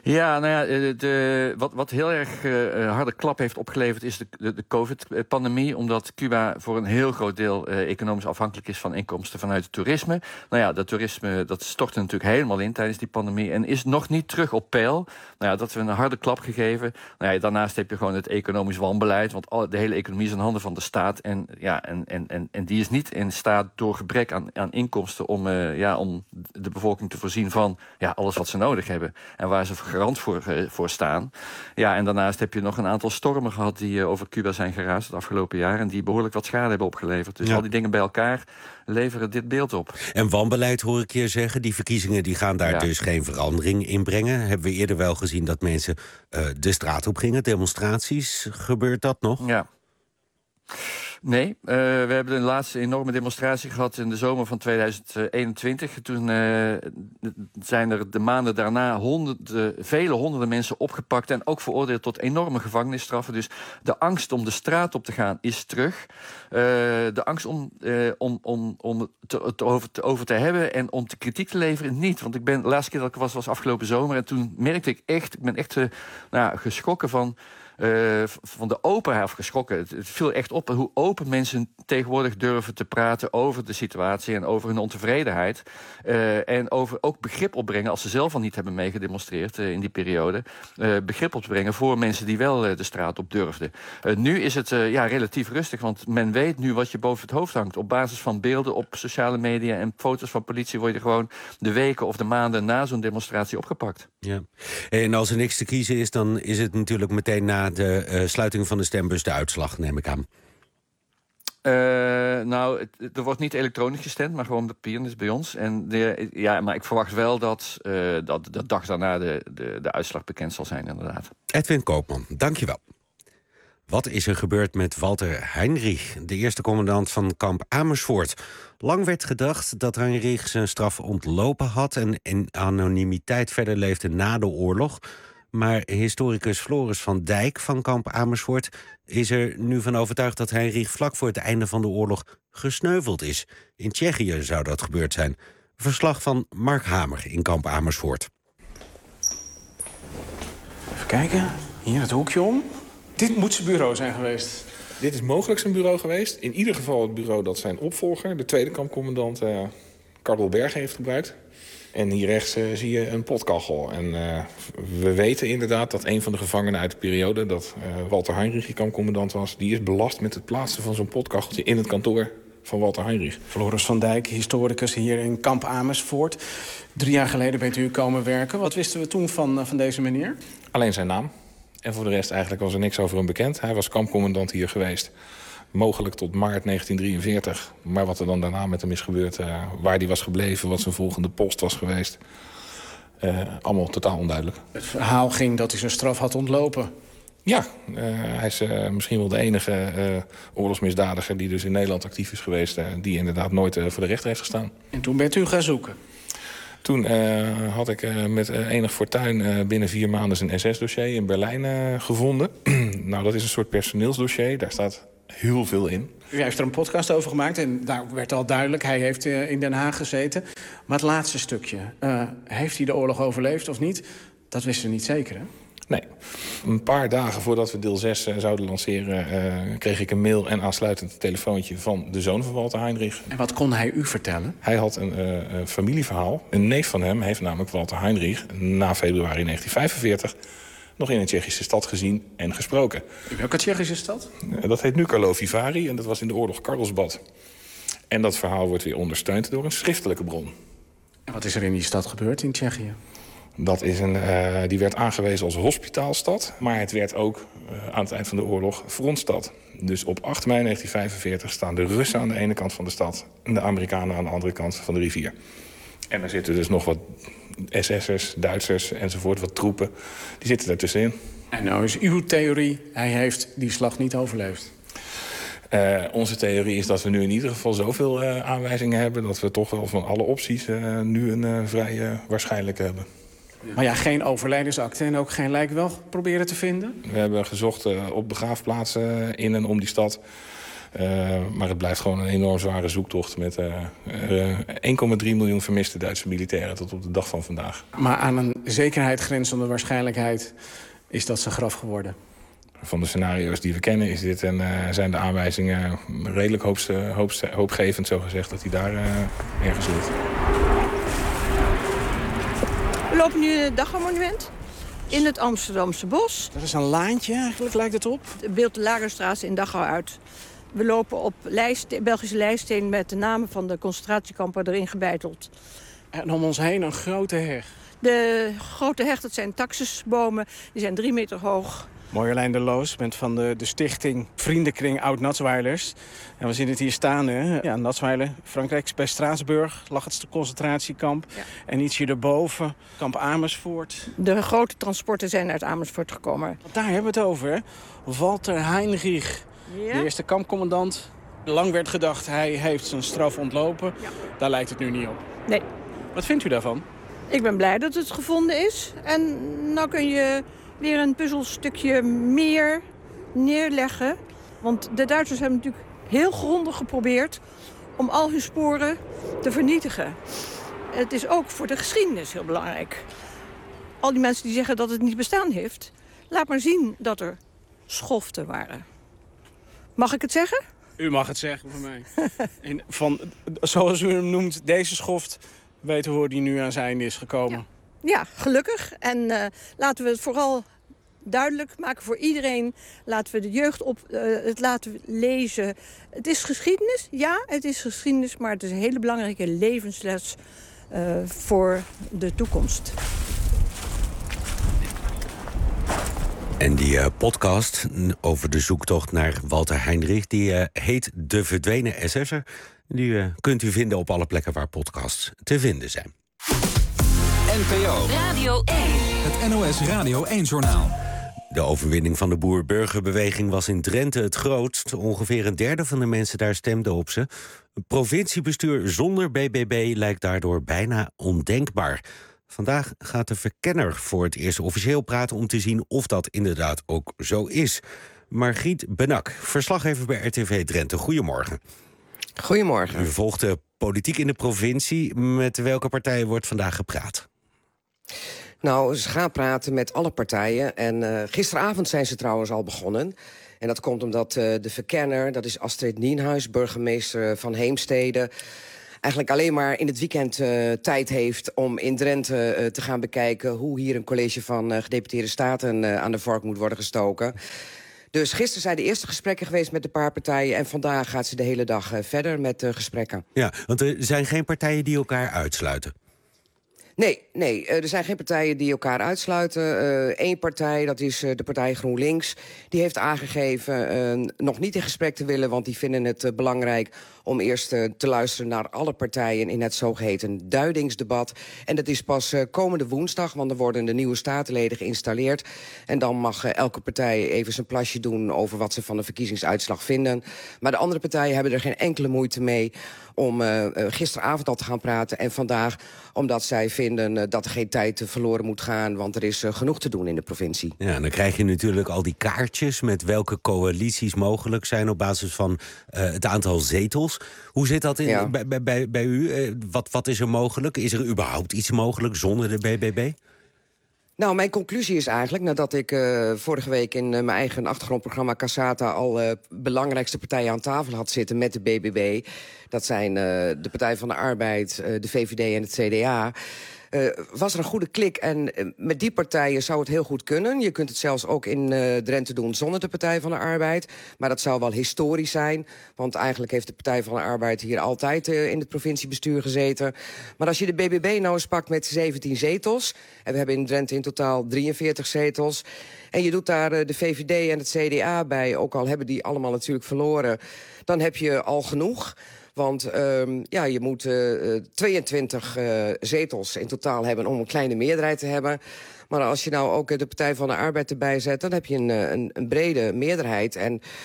S32: Ja, nou ja, wat heel erg harde klap heeft opgeleverd is de COVID-pandemie. Omdat Cuba voor een heel groot deel economisch afhankelijk is van inkomsten vanuit het toerisme. Nou ja, dat toerisme dat stortte natuurlijk helemaal in tijdens die pandemie en is nog niet terug op peil. Nou ja, dat we een harde klap gegeven. Nou ja, daarnaast heb je gewoon het economisch wanbeleid, want de hele economie is in handen van de staat. En die is niet in staat door gebrek aan inkomsten om de bevolking te voorzien van alles wat ze nodig hebben. En waar ze garant voor staan. Ja, en daarnaast heb je nog een aantal stormen gehad die over Cuba zijn geraasd het afgelopen jaar. En die behoorlijk wat schade hebben opgeleverd. Dus al die dingen bij elkaar leveren dit beeld op.
S2: En wanbeleid hoor ik je zeggen. Die verkiezingen die gaan daar dus geen verandering in brengen. Hebben we eerder wel gezien dat mensen de straat op gingen, demonstraties. Gebeurt dat nog?
S32: Ja. Nee, we hebben de laatste enorme demonstratie gehad in de zomer van 2021. Toen zijn er de maanden daarna vele honderden mensen opgepakt en ook veroordeeld tot enorme gevangenisstraffen. Dus de angst om de straat op te gaan is terug. De angst om het over te hebben en om kritiek te leveren niet. Want de laatste keer dat ik was afgelopen zomer en toen merkte ik echt, ik ben echt geschrokken van de openheid, of geschrokken. Het viel echt op hoe open mensen tegenwoordig durven te praten over de situatie en over hun ontevredenheid. En over ook begrip opbrengen, als ze zelf al niet hebben meegedemonstreerd in die periode. Begrip op te brengen voor mensen die wel de straat op durfden. Nu is het relatief rustig, want men weet nu wat je boven het hoofd hangt. Op basis van beelden op sociale media en foto's van politie word je gewoon de weken of de maanden na zo'n demonstratie opgepakt. Ja.
S2: En als er niks te kiezen is, dan is het natuurlijk meteen na de sluiting van de stembus de uitslag, neem ik aan.
S32: Er wordt niet elektronisch gestemd, maar gewoon op papier, dus bij ons. Maar ik verwacht wel dat de dag daarna de uitslag bekend zal zijn, inderdaad.
S2: Edwin Koopman, dank je wel. Wat is er gebeurd met Walter Heinrich, de eerste commandant van kamp Amersfoort? Lang werd gedacht dat Heinrich zijn straf ontlopen had en in anonimiteit verder leefde na de oorlog. Maar historicus Floris van Dijk van kamp Amersfoort is er nu van overtuigd dat Heinrich vlak voor het einde van de oorlog gesneuveld is. In Tsjechië zou dat gebeurd zijn. Verslag van Mark Hamer in kamp Amersfoort.
S5: Even kijken, hier het hoekje om. Dit moet zijn bureau zijn geweest.
S6: Dit is mogelijk zijn bureau geweest. In ieder geval het bureau dat zijn opvolger, de tweede kampcommandant Karel Berg, heeft gebruikt. En hier rechts zie je een potkachel. En we weten inderdaad dat een van de gevangenen uit de periode dat Walter Heinrich kampcommandant was, die is belast met het plaatsen van zo'n potkacheltje in het kantoor van Walter Heinrich.
S5: Floris van Dijk, historicus hier in kamp Amersfoort. 3 jaar geleden bent u komen werken. Wat wisten we toen van deze meneer?
S6: Alleen zijn naam. En voor de rest eigenlijk was er niks over hem bekend. Hij was kampcommandant hier geweest. Mogelijk tot maart 1943. Maar wat er dan daarna met hem is gebeurd, waar hij was gebleven, wat zijn volgende post was geweest, allemaal totaal onduidelijk.
S5: Het verhaal ging dat hij zijn straf had ontlopen.
S6: Ja, hij is misschien wel de enige oorlogsmisdadiger die dus in Nederland actief is geweest, die inderdaad nooit voor de rechter heeft gestaan.
S5: En toen bent u gaan zoeken?
S6: Toen had ik met enig fortuin binnen 4 maanden zijn SS-dossier in Berlijn gevonden. Nou, dat is een soort personeelsdossier. Daar staat heel veel in.
S5: U heeft er een podcast over gemaakt en daar werd al duidelijk, hij heeft in Den Haag gezeten. Maar het laatste stukje, heeft hij de oorlog overleefd of niet? Dat wisten we niet zeker, hè?
S6: Nee. Een paar dagen voordat we deel 6 zouden lanceren, kreeg ik een mail en aansluitend een telefoontje van de zoon van Walter Heinrich.
S5: En wat kon hij u vertellen?
S6: Hij had een familieverhaal. Een neef van hem heeft namelijk Walter Heinrich na februari 1945 nog in een Tsjechische stad gezien en gesproken.
S5: In welke Tsjechische stad?
S6: Dat heet nu Karlovy Vary en dat was in de oorlog Karlsbad. En dat verhaal wordt weer ondersteund door een schriftelijke bron.
S5: En wat is er in die stad gebeurd in Tsjechië?
S6: Dat is die werd aangewezen als hospitaalstad, maar het werd ook aan het eind van de oorlog frontstad. Dus op 8 mei 1945 staan de Russen aan de ene kant van de stad en de Amerikanen aan de andere kant van de rivier. En er zitten dus nog wat SS'ers, Duitsers enzovoort, wat troepen. Die zitten daartussenin.
S5: En nou is uw theorie, hij heeft die slag niet overleefd.
S6: Onze theorie is dat we nu in ieder geval zoveel aanwijzingen hebben, dat we toch wel van alle opties nu een vrij waarschijnlijke hebben.
S5: Maar ja, geen overlijdensakte en ook geen lijk wel proberen te vinden?
S6: We hebben gezocht op begraafplaatsen in en om die stad. Maar het blijft gewoon een enorm zware zoektocht met 1,3 miljoen vermiste Duitse militairen tot op de dag van vandaag.
S5: Maar aan een zekerheid grenzende waarschijnlijkheid is dat zijn graf geworden.
S6: Van de scenario's die we kennen is dit zijn de aanwijzingen redelijk hoopgevend, zogezegd, dat hij daar ergens ligt.
S13: We lopen nu in het Dachau-monument in het Amsterdamse bos.
S5: Dat is een laantje eigenlijk, lijkt het op.
S13: Het beeld de Lagerstraat in Dachau uit. We lopen op Belgische lijststeen met de namen van de concentratiekampen erin gebeiteld.
S5: En om ons heen een grote heg.
S13: De grote heg, dat zijn taxusbomen, die zijn 3 meter hoog.
S5: Marjolein de Loos, bent van de stichting Vriendenkring Oud-Natsweilers. En we zien het hier staan, hè? Ja, Natsweiler, Frankrijk, bij Straatsburg lag het concentratiekamp. Ja. En iets hierboven, kamp Amersfoort.
S13: De grote transporten zijn uit Amersfoort gekomen.
S5: Daar hebben we het over, hè? Walter Heinrich, ja? De eerste kampcommandant. Lang werd gedacht, hij heeft zijn straf ontlopen. Ja. Daar lijkt het nu niet op.
S13: Nee.
S5: Wat vindt u daarvan?
S13: Ik ben blij dat het gevonden is. En nou kun je weer een puzzelstukje meer neerleggen. Want de Duitsers hebben natuurlijk heel grondig geprobeerd om al hun sporen te vernietigen. Het is ook voor de geschiedenis heel belangrijk. Al die mensen die zeggen dat het niet bestaan heeft, laat maar zien dat er schoften waren. Mag ik het zeggen?
S5: U mag het zeggen voor mij. En zoals u hem noemt, deze schoft, weten we hoe die nu aan zijn einde is gekomen.
S13: Ja, gelukkig. En laten we het vooral duidelijk maken voor iedereen. Laten we de jeugd het laten lezen. Het is geschiedenis, ja, het is geschiedenis, maar het is een hele belangrijke levensles voor de toekomst.
S2: En die podcast over de zoektocht naar Walter Heinrich, die heet De Verdwenen SS'er. Die kunt u vinden op alle plekken waar podcasts te vinden zijn.
S14: NPO
S10: Radio 1.
S14: Het NOS Radio 1-journaal.
S2: De overwinning van de boer-burgerbeweging was in Drenthe het grootst. Ongeveer een derde van de mensen daar stemde op ze. Een provinciebestuur zonder BBB lijkt daardoor bijna ondenkbaar. Vandaag gaat de verkenner voor het eerst officieel praten om te zien of dat inderdaad ook zo is. Margriet Benak, verslaggever bij RTV Drenthe. Goedemorgen.
S15: Goedemorgen.
S2: U volgt de politiek in de provincie. Met welke partijen wordt vandaag gepraat?
S15: Nou, ze gaan praten met alle partijen. En gisteravond zijn ze trouwens al begonnen. En dat komt omdat de verkenner, dat is Astrid Nienhuis, burgemeester van Heemstede, eigenlijk alleen maar in het weekend tijd heeft om in Drenthe te gaan bekijken hoe hier een college van gedeputeerde staten aan de vork moet worden gestoken. Dus gisteren zijn de eerste gesprekken geweest met de paar partijen, en vandaag gaat ze de hele dag verder met gesprekken.
S2: Ja, want er zijn geen partijen die elkaar uitsluiten.
S15: Nee, er zijn geen partijen die elkaar uitsluiten. Eén partij, dat is de partij GroenLinks, die heeft aangegeven nog niet in gesprek te willen, want die vinden het belangrijk om eerst te luisteren naar alle partijen in het zogeheten duidingsdebat. En dat is pas komende woensdag, want er worden de nieuwe statenleden geïnstalleerd. En dan mag elke partij even zijn plasje doen over wat ze van de verkiezingsuitslag vinden. Maar de andere partijen hebben er geen enkele moeite mee om gisteravond al te gaan praten en vandaag, omdat zij vinden dat er geen tijd verloren moet gaan, want er is genoeg te doen in de provincie.
S2: Ja, en dan krijg je natuurlijk al die kaartjes met welke coalities mogelijk zijn op basis van het aantal zetels. Hoe zit dat bij u? Wat is er mogelijk? Is er überhaupt iets mogelijk zonder de BBB?
S15: Nou, mijn conclusie is eigenlijk, nadat ik vorige week in mijn eigen achtergrondprogramma Cassata al belangrijkste partijen aan tafel had zitten met de BBB. Dat zijn de Partij van de Arbeid, de VVD en het CDA. Was er een goede klik en met die partijen zou het heel goed kunnen. Je kunt het zelfs ook in Drenthe doen zonder de Partij van de Arbeid. Maar dat zou wel historisch zijn, want eigenlijk heeft de Partij van de Arbeid hier altijd in het provinciebestuur gezeten. Maar als je de BBB nou eens pakt met 17 zetels, en we hebben in Drenthe in totaal 43 zetels, en je doet daar de VVD en het CDA bij, ook al hebben die allemaal natuurlijk verloren, dan heb je al genoeg. Want je moet 22 zetels in totaal hebben om een kleine meerderheid te hebben. Maar als je nou ook de Partij van de Arbeid erbij zet, dan heb je een brede meerderheid. En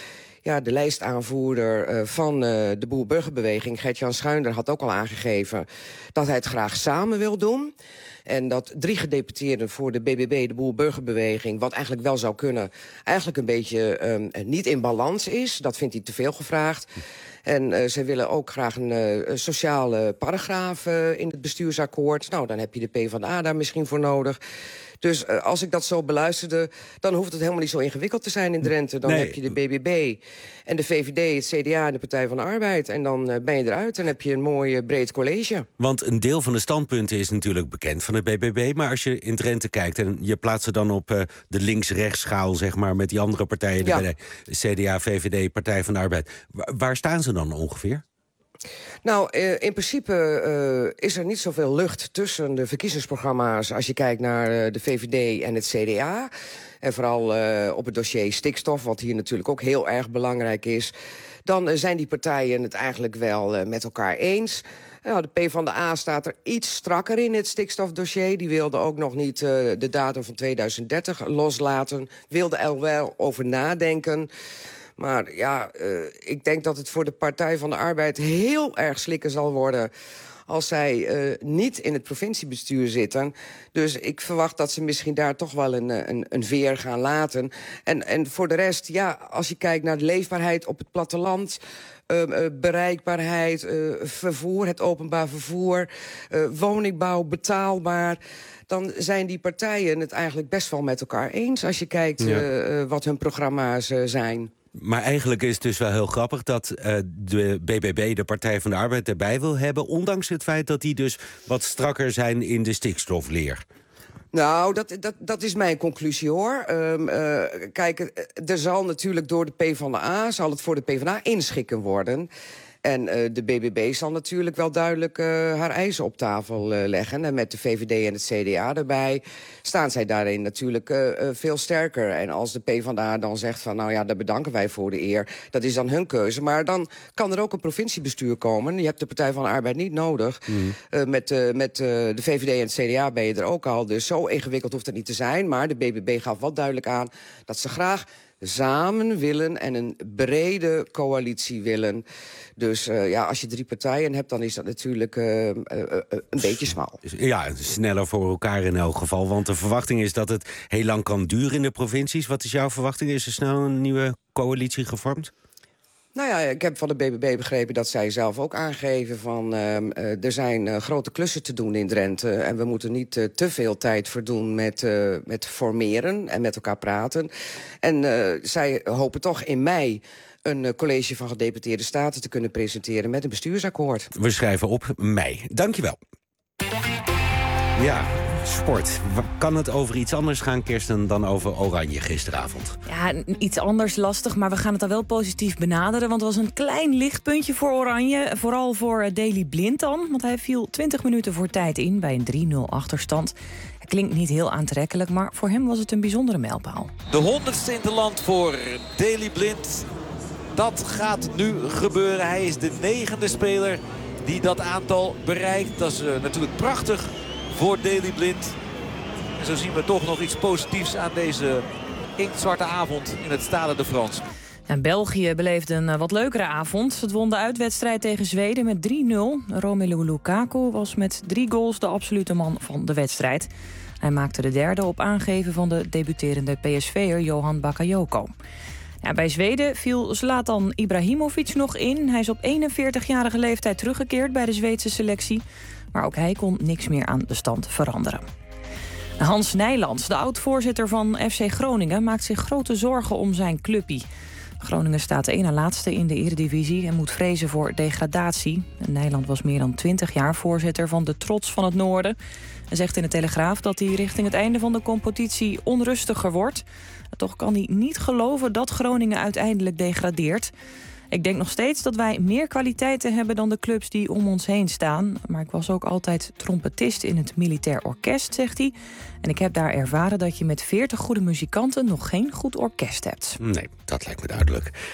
S15: de lijstaanvoerder van de Boer-Burgerbeweging, Gert-Jan Schuinder, had ook al aangegeven dat hij het graag samen wil doen. En dat 3 gedeputeerden voor de BBB, de Boer-Burgerbeweging, wat eigenlijk wel zou kunnen, eigenlijk een beetje niet in balans is. Dat vindt hij te veel gevraagd. En ze willen ook graag een sociale paragraaf in het bestuursakkoord. Nou, dan heb je de PvdA daar misschien voor nodig. Dus als ik dat zo beluisterde, dan hoeft het helemaal niet zo ingewikkeld te zijn in Drenthe. Dan heb je de BBB en de VVD, het CDA en de Partij van de Arbeid. En dan ben je eruit en heb je een mooi breed college.
S2: Want een deel van de standpunten is natuurlijk bekend van de BBB. Maar als je in Drenthe kijkt en je plaatst ze dan op de links-rechts-schaal, zeg maar, met die andere partijen, de CDA, VVD, Partij van de Arbeid. Waar staan ze dan ongeveer?
S15: Nou, in principe is er niet zoveel lucht tussen de verkiezingsprogramma's als je kijkt naar de VVD en het CDA. En vooral op het dossier stikstof, wat hier natuurlijk ook heel erg belangrijk is. Dan zijn die partijen het eigenlijk wel met elkaar eens. De PvdA staat er iets strakker in het stikstofdossier. Die wilde ook nog niet de datum van 2030 loslaten. Wilde er wel over nadenken. Maar ik denk dat het voor de Partij van de Arbeid heel erg slikken zal worden als zij niet in het provinciebestuur zitten. Dus ik verwacht dat ze misschien daar toch wel een veer gaan laten. En voor de rest, als je kijkt naar de leefbaarheid op het platteland, bereikbaarheid, vervoer, het openbaar vervoer, woningbouw, betaalbaar, dan zijn die partijen het eigenlijk best wel met elkaar eens als je kijkt wat hun programma's zijn.
S2: Maar eigenlijk is het dus wel heel grappig dat de BBB, de Partij van de Arbeid, erbij wil hebben, ondanks het feit dat die dus wat strakker zijn in de stikstofleer.
S15: Nou, dat is mijn conclusie, hoor. Kijk, er zal natuurlijk door de PvdA, zal het voor de PvdA inschikken worden. En de BBB zal natuurlijk wel duidelijk haar eisen op tafel leggen. En met de VVD en het CDA erbij staan zij daarin natuurlijk veel sterker. En als de PvdA dan zegt van, nou ja, daar bedanken wij voor de eer, dat is dan hun keuze. Maar dan kan er ook een provinciebestuur komen. Je hebt de Partij van de Arbeid niet nodig. Met de VVD en het CDA ben je er ook al. Dus zo ingewikkeld hoeft het niet te zijn. Maar de BBB gaf wel duidelijk aan dat ze graag samen willen en een brede coalitie willen. Dus als je 3 partijen hebt, dan is dat natuurlijk een beetje smal.
S2: Ja, sneller voor elkaar in elk geval. Want de verwachting is dat het heel lang kan duren in de provincies. Wat is jouw verwachting? Is er snel een nieuwe coalitie gevormd?
S15: Nou ja, ik heb van de BBB begrepen dat zij zelf ook aangeven van er zijn grote klussen te doen in Drenthe. En we moeten niet te veel tijd verdoen met formeren en met elkaar praten. En zij hopen toch in mei een college van gedeputeerde staten te kunnen presenteren met een bestuursakkoord.
S2: We schrijven op mei. Dankjewel. Ja, sport. Kan het over iets anders gaan, Kirsten, dan over Oranje gisteravond?
S3: Ja, iets anders lastig, maar we gaan het dan wel positief benaderen. Want het was een klein lichtpuntje voor Oranje. Vooral voor Daley Blind dan. Want hij viel 20 minuten voor tijd in bij een 3-0 achterstand. Het klinkt niet heel aantrekkelijk, maar voor hem was het een bijzondere mijlpaal.
S1: De 100ste in het land voor Daley Blind. Dat gaat nu gebeuren. Hij is de 9e speler die dat aantal bereikt. Dat is natuurlijk prachtig voor Daley Blind. En zo zien we toch nog iets positiefs aan deze inktzwarte avond in het Stade de France.
S3: En België beleefde een wat leukere avond. Het won de uitwedstrijd tegen Zweden met 3-0. Romelu Lukaku was met 3 goals de absolute man van de wedstrijd. Hij maakte de derde op aangeven van de debuterende PSV'er Johan Bakayoko. Ja, bij Zweden viel Zlatan Ibrahimovic nog in. Hij is op 41-jarige leeftijd teruggekeerd bij de Zweedse selectie. Maar ook hij kon niks meer aan de stand veranderen. Hans Nijlands, de oud-voorzitter van FC Groningen, maakt zich grote zorgen om zijn clubpie. Groningen staat 1 na laatste in de Eredivisie en moet vrezen voor degradatie. Nijland was meer dan 20 jaar voorzitter van de Trots van het Noorden. Hij zegt in de Telegraaf dat hij richting het einde van de competitie onrustiger wordt. Toch kan hij niet geloven dat Groningen uiteindelijk degradeert. Ik denk nog steeds dat wij meer kwaliteiten hebben dan de clubs die om ons heen staan. Maar ik was ook altijd trompetist in het militair orkest, zegt hij. En ik heb daar ervaren dat je met 40 goede muzikanten nog geen goed orkest hebt.
S2: Nee, dat lijkt me duidelijk.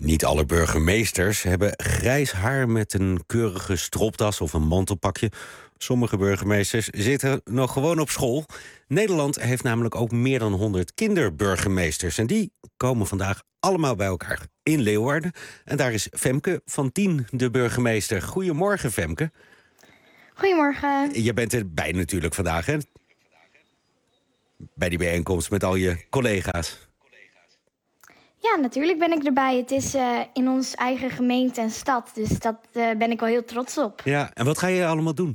S2: Niet alle burgemeesters hebben grijs haar met een keurige stropdas of een mantelpakje. Sommige burgemeesters zitten nog gewoon op school. Nederland heeft namelijk ook meer dan 100 kinderburgemeesters. En die komen vandaag allemaal bij elkaar in Leeuwarden. En daar is Femke van Tien, de burgemeester. Goedemorgen, Femke.
S8: Goedemorgen.
S2: Je bent erbij natuurlijk vandaag, hè? Bij die bijeenkomst met al je collega's.
S8: Ja, natuurlijk ben ik erbij. Het is in ons eigen gemeente en stad. Dus dat ben ik wel heel trots op.
S2: Ja, en wat ga je allemaal doen?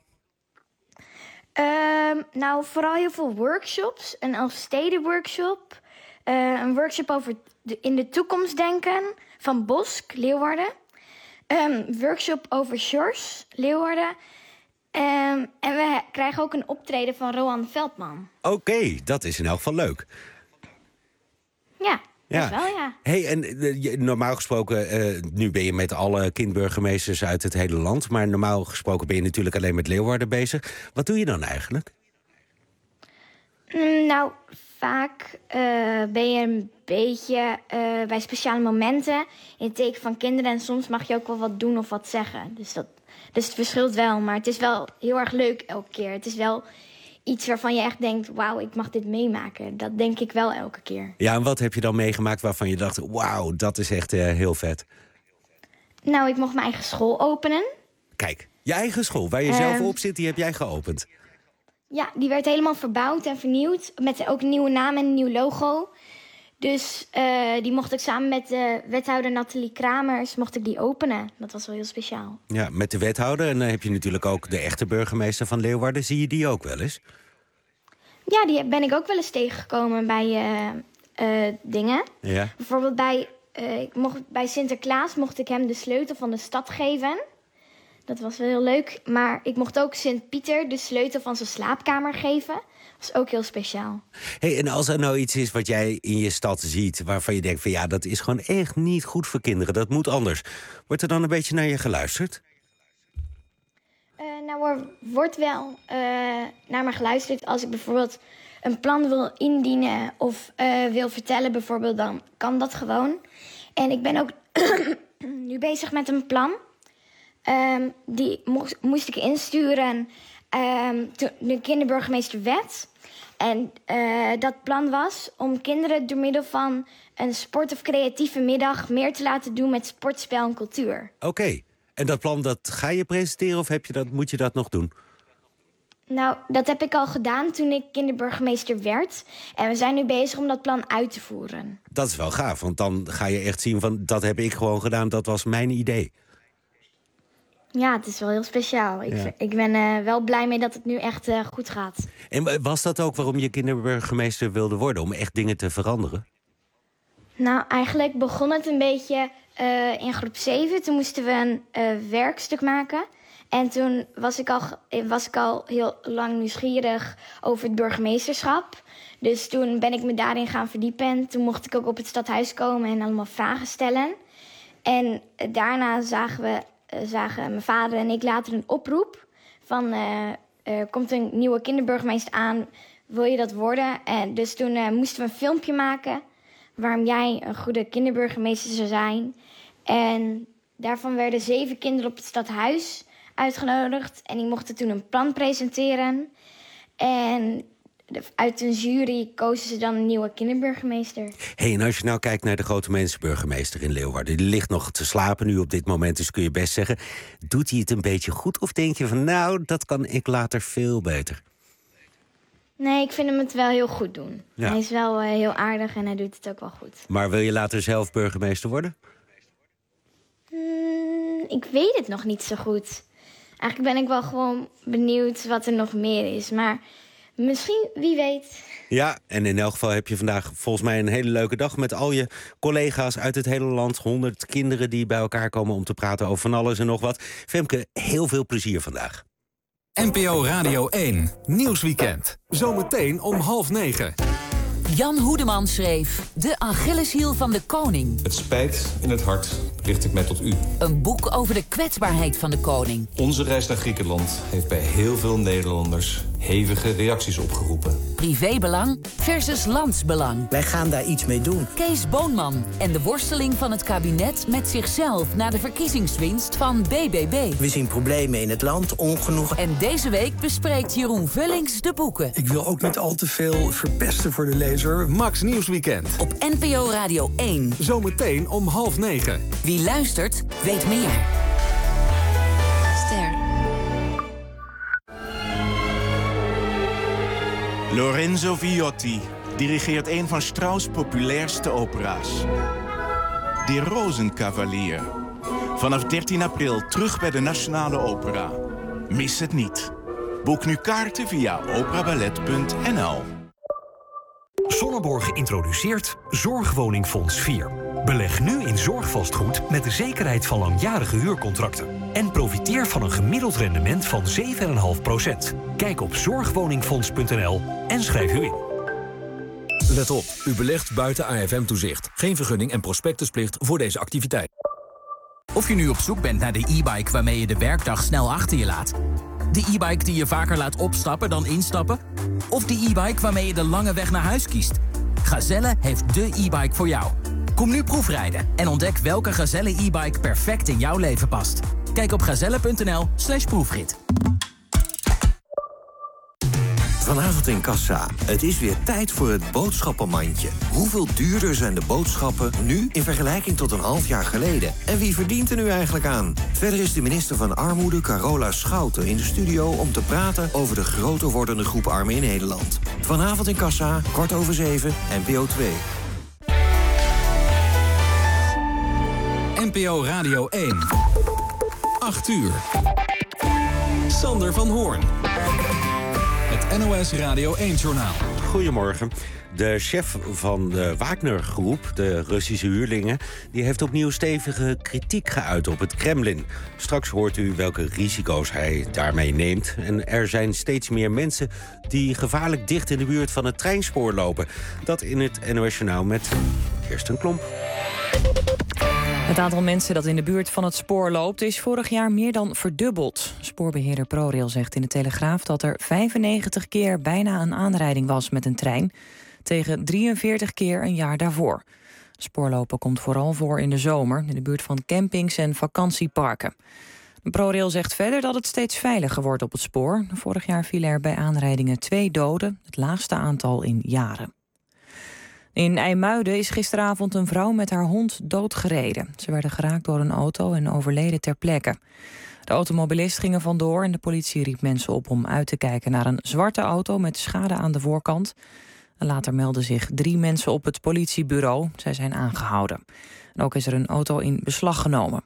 S8: Nou, vooral heel veel workshops. Een Elfstedenworkshop. Een workshop over in de toekomst denken van Bosk, Leeuwarden. Workshop over Sjors, Leeuwarden. En we krijgen ook een optreden van Roan Veldman.
S2: Oké, dat is in elk geval leuk.
S8: Ja.
S2: Ja.
S8: Wel, ja.
S2: Hey, en normaal gesproken, nu ben je met alle kindburgemeesters uit het hele land. Maar normaal gesproken ben je natuurlijk alleen met Leeuwarden bezig. Wat doe je dan eigenlijk?
S8: Nou, vaak ben je een beetje bij speciale momenten in het teken van kinderen. En soms mag je ook wel wat doen of wat zeggen. Dus het verschilt wel, maar het is wel heel erg leuk elke keer. Het is wel iets waarvan je echt denkt, wauw, ik mag dit meemaken. Dat denk ik wel elke keer.
S2: Ja, en wat heb je dan meegemaakt waarvan je dacht, wauw, dat is echt heel vet?
S8: Nou, ik mocht mijn eigen school openen.
S2: Kijk, je eigen school, waar je zelf op zit, die heb jij geopend.
S8: Ja, die werd helemaal verbouwd en vernieuwd. Met ook een nieuwe naam en een nieuw logo. Dus die mocht ik samen met de wethouder Nathalie Kramers mocht ik die openen. Dat was wel heel speciaal.
S2: Ja, met de wethouder. En dan heb je natuurlijk ook de echte burgemeester van Leeuwarden. Zie je die ook wel eens?
S8: Ja, die ben ik ook wel eens tegengekomen bij dingen.
S2: Ja.
S8: Bijvoorbeeld bij Sinterklaas mocht ik hem de sleutel van de stad geven. Dat was wel heel leuk. Maar ik mocht ook Sint-Pieter de sleutel van zijn slaapkamer geven. Dat was ook heel speciaal.
S2: Hey, en als er nou iets is wat jij in je stad ziet, waarvan je denkt van ja, dat is gewoon echt niet goed voor kinderen. Dat moet anders. Wordt er dan een beetje naar je geluisterd?
S8: Nou, er wordt wel naar me geluisterd als ik bijvoorbeeld een plan wil indienen of wil vertellen bijvoorbeeld, dan kan dat gewoon. En ik ben ook nu bezig met een plan. Die moest ik insturen toen de kinderburgemeester werd. En dat plan was om kinderen door middel van een sport- of creatieve middag meer te laten doen met sport, spel en cultuur.
S2: Oké. En dat plan, dat ga je presenteren of moet je dat nog doen?
S8: Nou, dat heb ik al gedaan toen ik kinderburgemeester werd. En we zijn nu bezig om dat plan uit te voeren.
S2: Dat is wel gaaf, want dan ga je echt zien van dat heb ik gewoon gedaan, dat was mijn idee.
S8: Ja, het is wel heel speciaal. Ik ben wel blij mee dat het nu echt goed gaat.
S2: En was dat ook waarom je kinderburgemeester wilde worden? Om echt dingen te veranderen?
S8: Nou, eigenlijk begon het een beetje in groep 7. Toen moesten we een werkstuk maken. En toen was ik al heel lang nieuwsgierig over het burgemeesterschap. Dus toen ben ik me daarin gaan verdiepen. Toen mocht ik ook op het stadhuis komen en allemaal vragen stellen. En daarna zagen mijn vader en ik later een oproep van er komt een nieuwe kinderburgemeester aan, wil je dat worden? En dus toen moesten we een filmpje maken waarom jij een goede kinderburgemeester zou zijn. En daarvan werden 7 kinderen op het stadhuis uitgenodigd en die mochten toen een plan presenteren. En uit een jury kozen ze dan een nieuwe kinderburgemeester.
S2: Hey, en als je nou kijkt naar de grote mensenburgemeester in Leeuwarden, die ligt nog te slapen nu op dit moment, dus kun je best zeggen, doet hij het een beetje goed? Of denk je van, nou, dat kan ik later veel beter?
S8: Nee, ik vind hem het wel heel goed doen.
S2: Ja.
S8: Hij is wel heel aardig en hij doet het ook wel goed.
S2: Maar wil je later zelf burgemeester worden?
S8: Ik weet het nog niet zo goed. Eigenlijk ben ik wel gewoon benieuwd wat er nog meer is. Maar misschien, wie weet.
S2: Ja, en in elk geval heb je vandaag volgens mij een hele leuke dag met al je collega's uit het hele land. 100 kinderen die bij elkaar komen om te praten over van alles en nog wat. Femke, heel veel plezier vandaag.
S14: NPO Radio 1, Nieuwsweekend. Zometeen om 20:30.
S10: Jan Hoedeman schreef De Achilleshiel van de koning.
S16: Het spijt in het hart richt ik mij tot u.
S10: Een boek over de kwetsbaarheid van de koning.
S16: Onze reis naar Griekenland heeft bij heel veel Nederlanders hevige reacties opgeroepen.
S10: privébelang versus landsbelang.
S4: Wij gaan daar iets mee doen.
S10: Kees Boonman en de worsteling van het kabinet met zichzelf na de verkiezingswinst van BBB.
S4: We zien problemen in het land, ongenoegen.
S10: En deze week bespreekt Jeroen Vullings de boeken.
S9: Ik wil ook niet al te veel verpesten voor de lezer.
S14: Max Nieuwsweekend.
S10: Op NPO Radio 1.
S14: Zometeen om 8:30.
S10: Wie luistert, weet meer.
S12: Ster.
S17: Lorenzo Viotti dirigeert een van Strauss' populairste opera's. De Rozenkavalier. Vanaf 13 april terug bij de Nationale Opera. Mis het niet. Boek nu kaarten via operaballet.nl.
S18: Sonneborg introduceert Zorgwoningfonds 4. Beleg nu in zorgvastgoed met de zekerheid van langjarige huurcontracten. En profiteer van een gemiddeld rendement van 7,5%. Kijk op zorgwoningfonds.nl en schrijf u in.
S19: Let op, u belegt buiten AFM-toezicht. Geen vergunning en prospectusplicht voor deze activiteit.
S20: Of je nu op zoek bent naar de e-bike waarmee je de werkdag snel achter je laat. De e-bike die je vaker laat opstappen dan instappen. Of de e-bike waarmee je de lange weg naar huis kiest. Gazelle heeft de e-bike voor jou. Kom nu proefrijden en ontdek welke Gazelle e-bike perfect in jouw leven past. Kijk op gazelle.nl/proefrit.
S21: Vanavond in Kassa. Het is weer tijd voor het boodschappenmandje. Hoeveel duurder zijn de boodschappen nu in vergelijking tot een half jaar geleden? En wie verdient er nu eigenlijk aan? Verder is de minister van Armoede, Carola Schouten, in de studio om te praten over de groter wordende groep armen in Nederland. Vanavond in Kassa, 7:15, NPO 2.
S14: NPO Radio 1. 8 uur. Sander van Hoorn. Het NOS Radio 1-journaal.
S2: Goedemorgen. De chef van de Wagner-groep, de Russische huurlingen, die heeft opnieuw stevige kritiek geuit op het Kremlin. Straks hoort u welke risico's hij daarmee neemt. En er zijn steeds meer mensen die gevaarlijk dicht in de buurt van het treinspoor lopen. Dat in het NOS-journaal met Kirsten Klomp.
S3: Het aantal mensen dat in de buurt van het spoor loopt is vorig jaar meer dan verdubbeld. Spoorbeheerder ProRail zegt in de Telegraaf dat er 95 keer bijna een aanrijding was met een trein, tegen 43 keer een jaar daarvoor. Spoorlopen komt vooral voor in de zomer, in de buurt van campings en vakantieparken. ProRail zegt verder dat het steeds veiliger wordt op het spoor. Vorig jaar vielen er bij aanrijdingen 2 doden, het laagste aantal in jaren. In IJmuiden is gisteravond een vrouw met haar hond doodgereden. Ze werden geraakt door een auto en overleden ter plekke. De automobilist ging er vandoor en de politie riep mensen op om uit te kijken naar een zwarte auto met schade aan de voorkant. En later meldden zich 3 mensen op het politiebureau. Zij zijn aangehouden. En ook is er een auto in beslag genomen.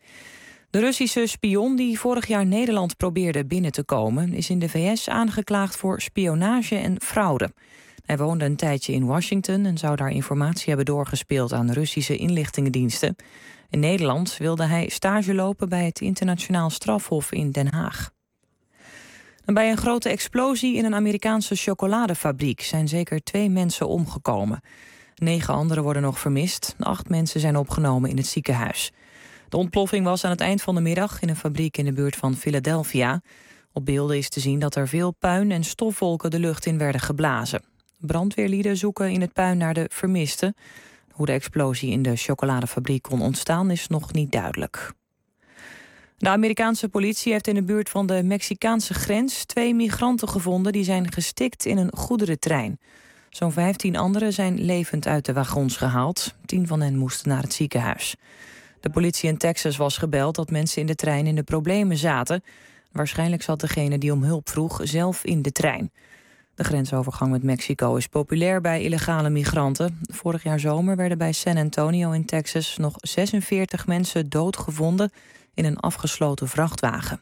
S3: De Russische spion die vorig jaar Nederland probeerde binnen te komen, is in de VS aangeklaagd voor spionage en fraude. Hij woonde een tijdje in Washington en zou daar informatie hebben doorgespeeld aan Russische inlichtingendiensten. In Nederland wilde hij stage lopen bij het Internationaal Strafhof in Den Haag. En bij een grote explosie in een Amerikaanse chocoladefabriek zijn zeker 2 mensen omgekomen. 9 anderen worden nog vermist. 8 mensen zijn opgenomen in het ziekenhuis. De ontploffing was aan het eind van de middag in een fabriek in de buurt van Philadelphia. Op beelden is te zien dat er veel puin en stofwolken de lucht in werden geblazen. Brandweerlieden zoeken in het puin naar de vermisten. Hoe de explosie in de chocoladefabriek kon ontstaan is nog niet duidelijk. De Amerikaanse politie heeft in de buurt van de Mexicaanse grens 2 migranten gevonden die zijn gestikt in een goederentrein. Zo'n 15 anderen zijn levend uit de wagons gehaald. 10 van hen moesten naar het ziekenhuis. De politie in Texas was gebeld dat mensen in de trein in de problemen zaten. Waarschijnlijk zat degene die om hulp vroeg zelf in de trein. De grensovergang met Mexico is populair bij illegale migranten. Vorig jaar zomer werden bij San Antonio in Texas nog 46 mensen doodgevonden in een afgesloten vrachtwagen.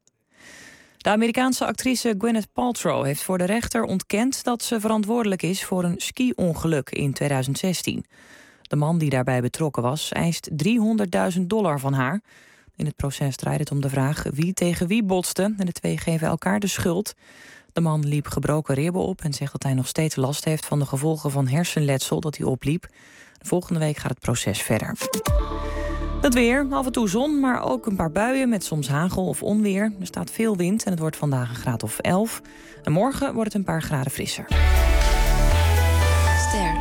S3: De Amerikaanse actrice Gwyneth Paltrow heeft voor de rechter ontkend dat ze verantwoordelijk is voor een ski-ongeluk in 2016. De man die daarbij betrokken was, eist $300.000 van haar. In het proces draait het om de vraag wie tegen wie botste en de 2 geven elkaar de schuld. De man liep gebroken ribben op en zegt dat hij nog steeds last heeft van de gevolgen van hersenletsel dat hij opliep. Volgende week gaat het proces verder. Het weer, af en toe zon, maar ook een paar buien met soms hagel of onweer. Er staat veel wind en het wordt vandaag een graad of 11. En morgen wordt het een paar graden frisser.
S7: Ster.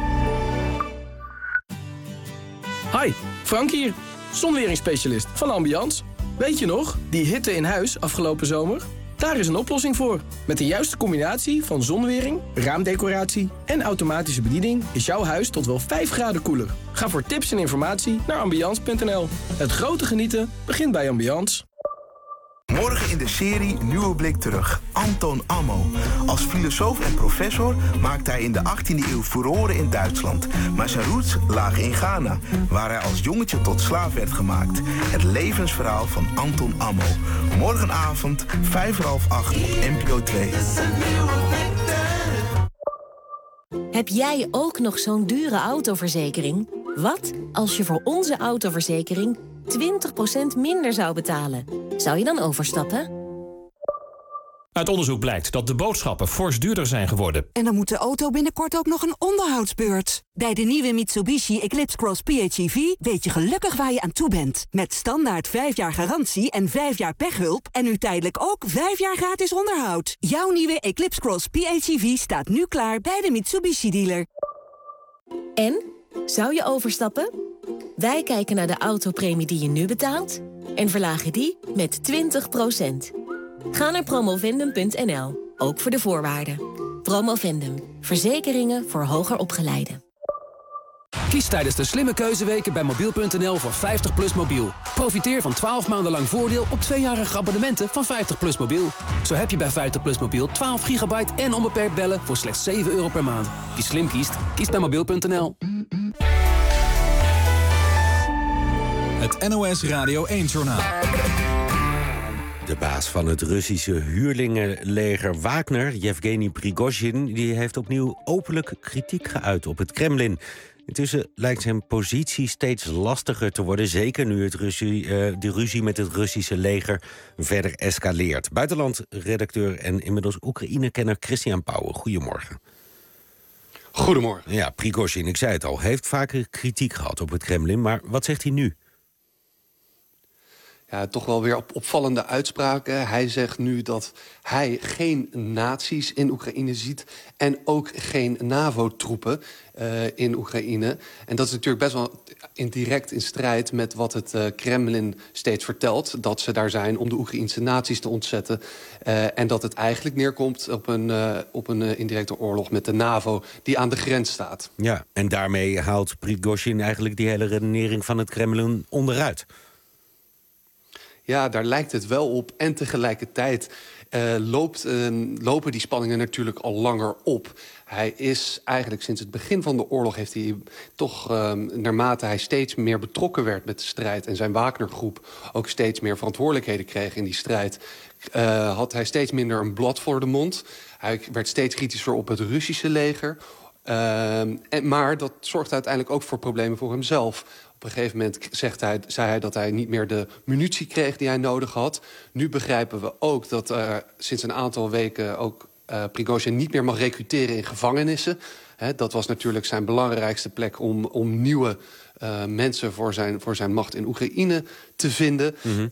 S11: Hi, Frank hier. Zonweringsspecialist van Ambiance. Weet je nog, die hitte in huis afgelopen zomer? Daar is een oplossing voor. Met de juiste combinatie van zonwering, raamdecoratie en automatische bediening is jouw huis tot wel 5 graden koeler. Ga voor tips en informatie naar ambiance.nl. Het grote genieten begint bij Ambiance.
S22: Morgen in de serie Nieuwe Blik Terug. Anton Ammo. Als filosoof en professor maakte hij in de 18e eeuw furoren in Duitsland. Maar zijn roots lagen in Ghana, waar hij als jongetje tot slaaf werd gemaakt. Het levensverhaal van Anton Ammo. Morgenavond, 7:30 op NPO 2.
S7: Heb jij ook nog zo'n dure autoverzekering? Wat als je voor onze autoverzekering 20% minder zou betalen? Zou je dan overstappen?
S23: Uit onderzoek blijkt dat de boodschappen fors duurder zijn geworden.
S24: En dan moet de auto binnenkort ook nog een onderhoudsbeurt. Bij de nieuwe Mitsubishi Eclipse Cross PHEV weet je gelukkig waar je aan toe bent. Met standaard 5 jaar garantie en 5 jaar pechhulp. En nu tijdelijk ook 5 jaar gratis onderhoud. Jouw nieuwe Eclipse Cross PHEV staat nu klaar bij de Mitsubishi dealer.
S7: En? Zou je overstappen? Wij kijken naar de autopremie die je nu betaalt en verlagen die met 20%. Ga naar promovendum.nl, ook voor de voorwaarden. Promovendum, verzekeringen voor hoger opgeleiden.
S25: Kies tijdens de slimme keuzeweken bij mobiel.nl voor 50PLUS mobiel. Profiteer van 12 maanden lang voordeel op 2-jarige abonnementen van 50PLUS mobiel. Zo heb je bij 50PLUS mobiel 12 gigabyte en onbeperkt bellen voor slechts €7 per maand. Wie slim kiest, kiest bij mobiel.nl.
S14: Het NOS Radio 1-journaal.
S2: De baas van het Russische huurlingenleger Wagner, Yevgeny Prigozhin, die heeft opnieuw openlijk kritiek geuit op het Kremlin. Intussen lijkt zijn positie steeds lastiger te worden, zeker nu de ruzie met het Russische leger verder escaleert. Buitenlandredacteur en inmiddels Oekraïne-kenner Christian Pauwen, goedemorgen.
S26: Goedemorgen.
S2: Ja, Prigozhin, ik zei het al, heeft vaker kritiek gehad op het Kremlin, maar wat zegt hij nu?
S26: Ja, toch wel weer opvallende uitspraken. Hij zegt nu dat hij geen nazi's in Oekraïne ziet en ook geen NAVO-troepen in Oekraïne. En dat is natuurlijk best wel direct in strijd met wat het Kremlin steeds vertelt. Dat ze daar zijn om de Oekraïnse nazi's te ontzetten. En dat het eigenlijk neerkomt op een indirecte oorlog met de NAVO die aan de grens staat.
S2: Ja, en daarmee haalt Prigozhin eigenlijk die hele redenering van het Kremlin onderuit.
S26: Ja, daar lijkt het wel op. En tegelijkertijd lopen die spanningen natuurlijk al langer op. Hij is eigenlijk sinds het begin van de oorlog heeft hij toch, naarmate hij steeds meer betrokken werd met de strijd en zijn Wagnergroep ook steeds meer verantwoordelijkheden kreeg in die strijd, had hij steeds minder een blad voor de mond. Hij werd steeds kritischer op het Russische leger. Maar dat zorgt uiteindelijk ook voor problemen voor hemzelf. Op een gegeven moment zei hij dat hij niet meer de munitie kreeg die hij nodig had. Nu begrijpen we ook dat sinds een aantal weken ook Prigozhin niet meer mag recruteren in gevangenissen. Dat was natuurlijk zijn belangrijkste plek om nieuwe mensen voor zijn macht in Oekraïne te vinden. Mm-hmm.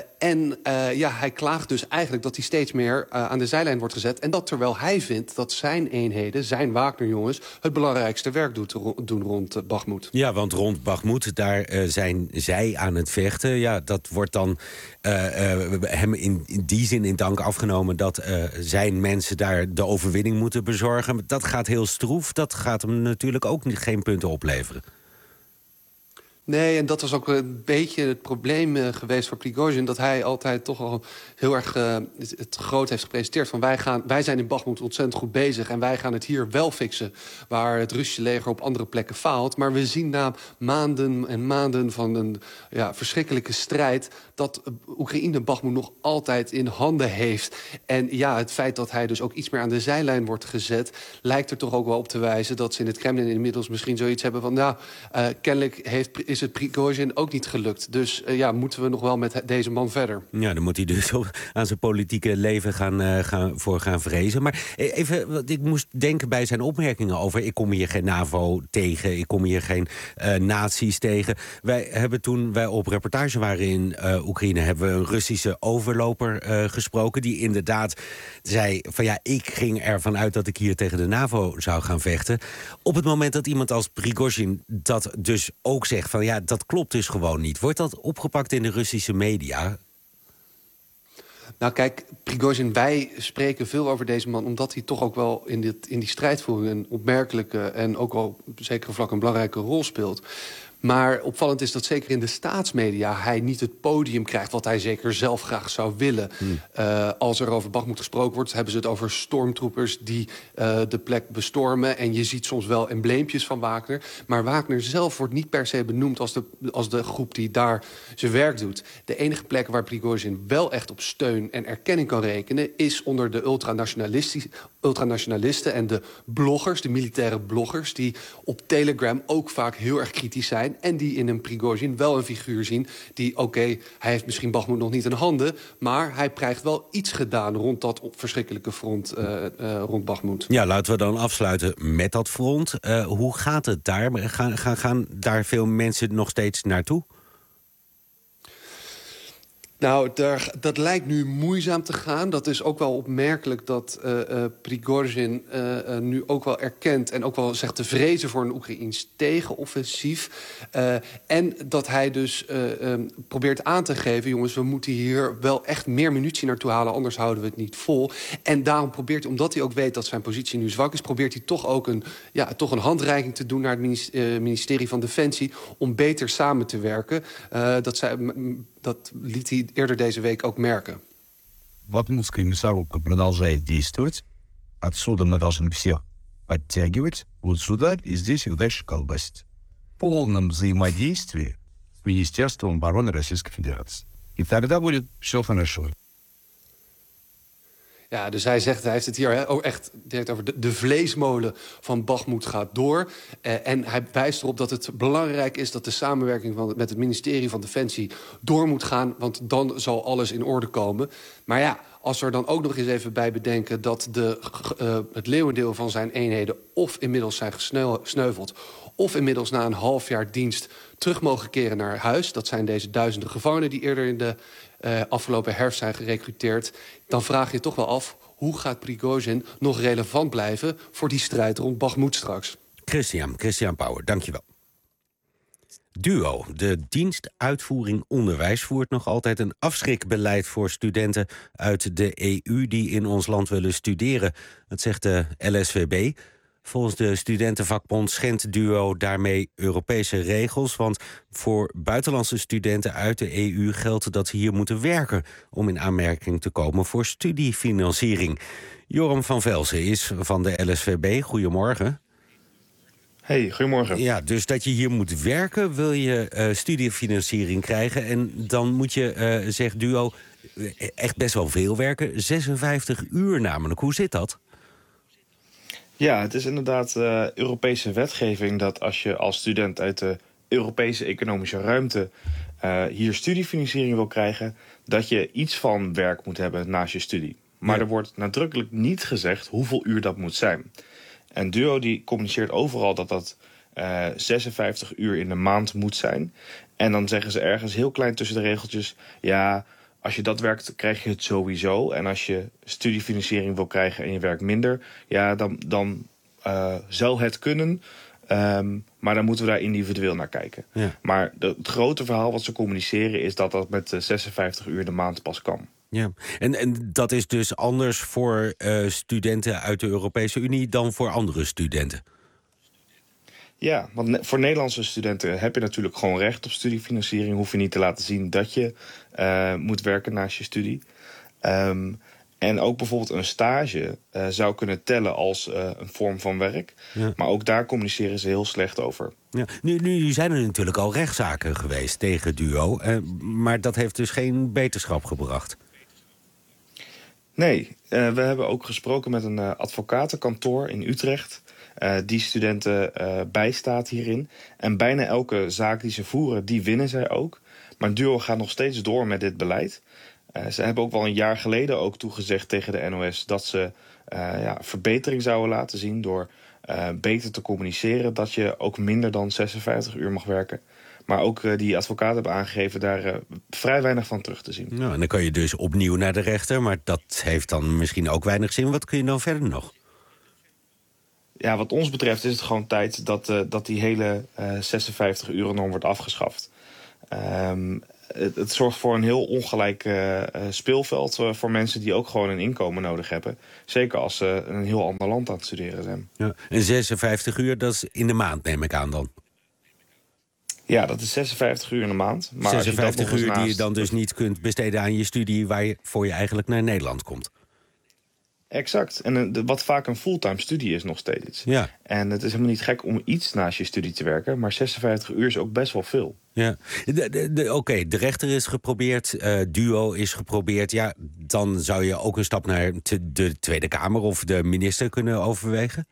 S26: Hij klaagt dus eigenlijk dat hij steeds meer aan de zijlijn wordt gezet. En dat terwijl hij vindt dat zijn eenheden, zijn Wagnerjongens, het belangrijkste werk doen rond Bakhmut.
S2: Ja, want rond Bakhmut, daar zijn zij aan het vechten. Ja, dat wordt dan hem in die zin in dank afgenomen dat zijn mensen daar de overwinning moeten bezorgen. Dat gaat heel stroef. Dat gaat hem natuurlijk ook geen punten opleveren.
S26: Nee, en dat was ook een beetje het probleem geweest voor Prigozhin, dat hij altijd toch al heel erg het groot heeft gepresenteerd van wij zijn in Bakhmut ontzettend goed bezig en wij gaan het hier wel fixen waar het Russische leger op andere plekken faalt. Maar we zien na maanden en maanden van een verschrikkelijke strijd dat Oekraïne Bakhmut nog altijd in handen heeft. En ja, het feit dat hij dus ook iets meer aan de zijlijn wordt gezet, lijkt er toch ook wel op te wijzen dat ze in het Kremlin inmiddels misschien zoiets hebben van kennelijk is is het Prigozhin ook niet gelukt. Dus moeten we nog wel met deze man verder.
S2: Ja, dan moet hij dus aan zijn politieke leven gaan vrezen. Maar even, want ik moest denken bij zijn opmerkingen over... ik kom hier geen NAVO tegen, ik kom hier geen nazi's tegen. Wij hebben toen wij op reportage waren in Oekraïne... hebben we een Russische overloper gesproken... die inderdaad zei van ik ging ervan uit dat ik hier tegen de NAVO zou gaan vechten. Op het moment dat iemand als Prigozhin dat dus ook zegt van dat klopt dus gewoon niet. Wordt dat opgepakt in de Russische media?
S26: Nou kijk, Prigozhin, wij spreken veel over deze man... omdat hij toch ook wel in die strijdvoering een opmerkelijke... en ook wel op zekere vlak een belangrijke rol speelt. Maar opvallend is dat zeker in de staatsmedia... hij niet het podium krijgt wat hij zeker zelf graag zou willen. Als er over Bakhmut gesproken wordt... hebben ze het over stormtroopers die de plek bestormen. En je ziet soms wel embleempjes van Wagner. Maar Wagner zelf wordt niet per se benoemd als de groep die daar zijn werk doet. De enige plek waar Prigozhin wel echt op steun en erkenning kan rekenen... is onder de ultranationalisten en de bloggers, de militaire bloggers... die op Telegram ook vaak heel erg kritisch zijn... en die in een Prigozhin wel een figuur zien... die, hij heeft misschien Bakhmut nog niet in handen... maar hij krijgt wel iets gedaan rond dat verschrikkelijke front rond Bakhmut. Ja,
S2: laten we dan afsluiten met dat front. Hoe gaat het daar? Gaan daar veel mensen nog steeds naartoe?
S26: Nou, dat lijkt nu moeizaam te gaan. Dat is ook wel opmerkelijk dat Prigozhin nu ook wel erkent... en ook wel zegt te vrezen voor een Oekraïns tegenoffensief. En dat hij dus probeert aan te geven... jongens, we moeten hier wel echt meer munitie naartoe halen... anders houden we het niet vol. En daarom probeert hij, omdat hij ook weet dat zijn positie nu zwak is... probeert hij toch ook een handreiking te doen naar het ministerie van Defensie... om beter samen te werken. Dat liet hij eerder deze week ook merken.
S1: Бахмутская мясорубка продолжает действовать. Отсюда мы должны все подтягивать. Вот сюда и здесь их дальше колбасить. В полном взаимодействии с Министерством обороны Российской Федерации. И тогда будет все хорошо.
S26: Ja, dus hij heeft het hier echt direct over de vleesmolen van Bakhmut gaat door. En hij wijst erop dat het belangrijk is dat de samenwerking met het ministerie van Defensie door moet gaan. Want dan zal alles in orde komen. Maar als we er dan ook nog eens even bij bedenken dat het leeuwendeel van zijn eenheden of inmiddels zijn gesneuveld... of inmiddels na een half jaar dienst terug mogen keren naar huis. Dat zijn deze duizenden gevangenen die eerder in de afgelopen herfst zijn gerekruteerd. Dan vraag je toch wel af, hoe gaat Prigozhin nog relevant blijven... voor die strijd rond Bakhmut straks?
S2: Christian Pauwer, dankjewel. DUO, de dienst uitvoering onderwijs... voert nog altijd een afschrikbeleid voor studenten uit de EU... die in ons land willen studeren. Dat zegt de LSVB... Volgens de studentenvakbond schendt DUO daarmee Europese regels... want voor buitenlandse studenten uit de EU geldt dat ze hier moeten werken... om in aanmerking te komen voor studiefinanciering. Joram van Velzen is van de LSVB. Goedemorgen.
S5: Hey, goedemorgen.
S2: Ja, dus dat je hier moet werken, wil je studiefinanciering krijgen... en dan moet je, zegt DUO, echt best wel veel werken. 56 uur namelijk. Hoe zit dat?
S5: Ja, het is inderdaad Europese wetgeving dat als je als student uit de Europese economische ruimte hier studiefinanciering wil krijgen, dat je iets van werk moet hebben naast je studie. Maar er wordt nadrukkelijk niet gezegd hoeveel uur dat moet zijn. En DUO die communiceert overal dat dat 56 uur in de maand moet zijn. En dan zeggen ze ergens heel klein tussen de regeltjes, ja, als je dat werkt, krijg je het sowieso. En als je studiefinanciering wil krijgen en je werkt minder, ja, dan zou het kunnen. Maar dan moeten we daar individueel naar kijken. Ja. Maar het grote verhaal wat ze communiceren is dat dat met 56 uur de maand pas kan.
S2: Ja, en dat is dus anders voor studenten uit de Europese Unie dan voor andere studenten?
S5: Ja, want voor Nederlandse studenten heb je natuurlijk gewoon recht op studiefinanciering. Hoef je niet te laten zien dat je moet werken naast je studie. En ook bijvoorbeeld een stage zou kunnen tellen als een vorm van werk. Ja. Maar ook daar communiceren ze heel slecht over.
S2: Ja. Nu zijn er natuurlijk al rechtszaken geweest tegen DUO. Maar dat heeft dus geen beterschap gebracht.
S5: Nee, we hebben ook gesproken met een advocatenkantoor in Utrecht. die studenten bijstaat hierin. En bijna elke zaak die ze voeren, die winnen zij ook. Maar Duo gaat nog steeds door met dit beleid. Ze hebben ook wel een jaar geleden ook toegezegd tegen de NOS... dat ze verbetering zouden laten zien door beter te communiceren... dat je ook minder dan 56 uur mag werken. Maar ook die advocaten hebben aangegeven daar vrij weinig van terug te zien.
S2: Nou, en dan kan je dus opnieuw naar de rechter, maar dat heeft dan misschien ook weinig zin. Wat kun je dan verder nog?
S5: Ja, wat ons betreft is het gewoon tijd dat die hele 56-uren-norm wordt afgeschaft. Het zorgt voor een heel ongelijk speelveld voor mensen die ook gewoon een inkomen nodig hebben. Zeker als ze in een heel ander land aan het studeren zijn.
S2: Ja, en 56 uur, dat is in de maand, neem ik aan dan?
S5: Ja, dat is 56 uur in de maand. Maar
S2: 56 uur die je dan dus niet kunt besteden aan je studie... waarvoor je eigenlijk naar Nederland komt.
S5: Exact. En wat vaak een fulltime studie is nog steeds.
S2: Ja.
S5: En het is helemaal niet gek om iets naast je studie te werken. Maar 56 uur is ook best wel veel.
S2: Ja. Oké, de rechter is geprobeerd, Duo is geprobeerd. Ja, dan zou je ook een stap naar de Tweede Kamer of de minister kunnen overwegen?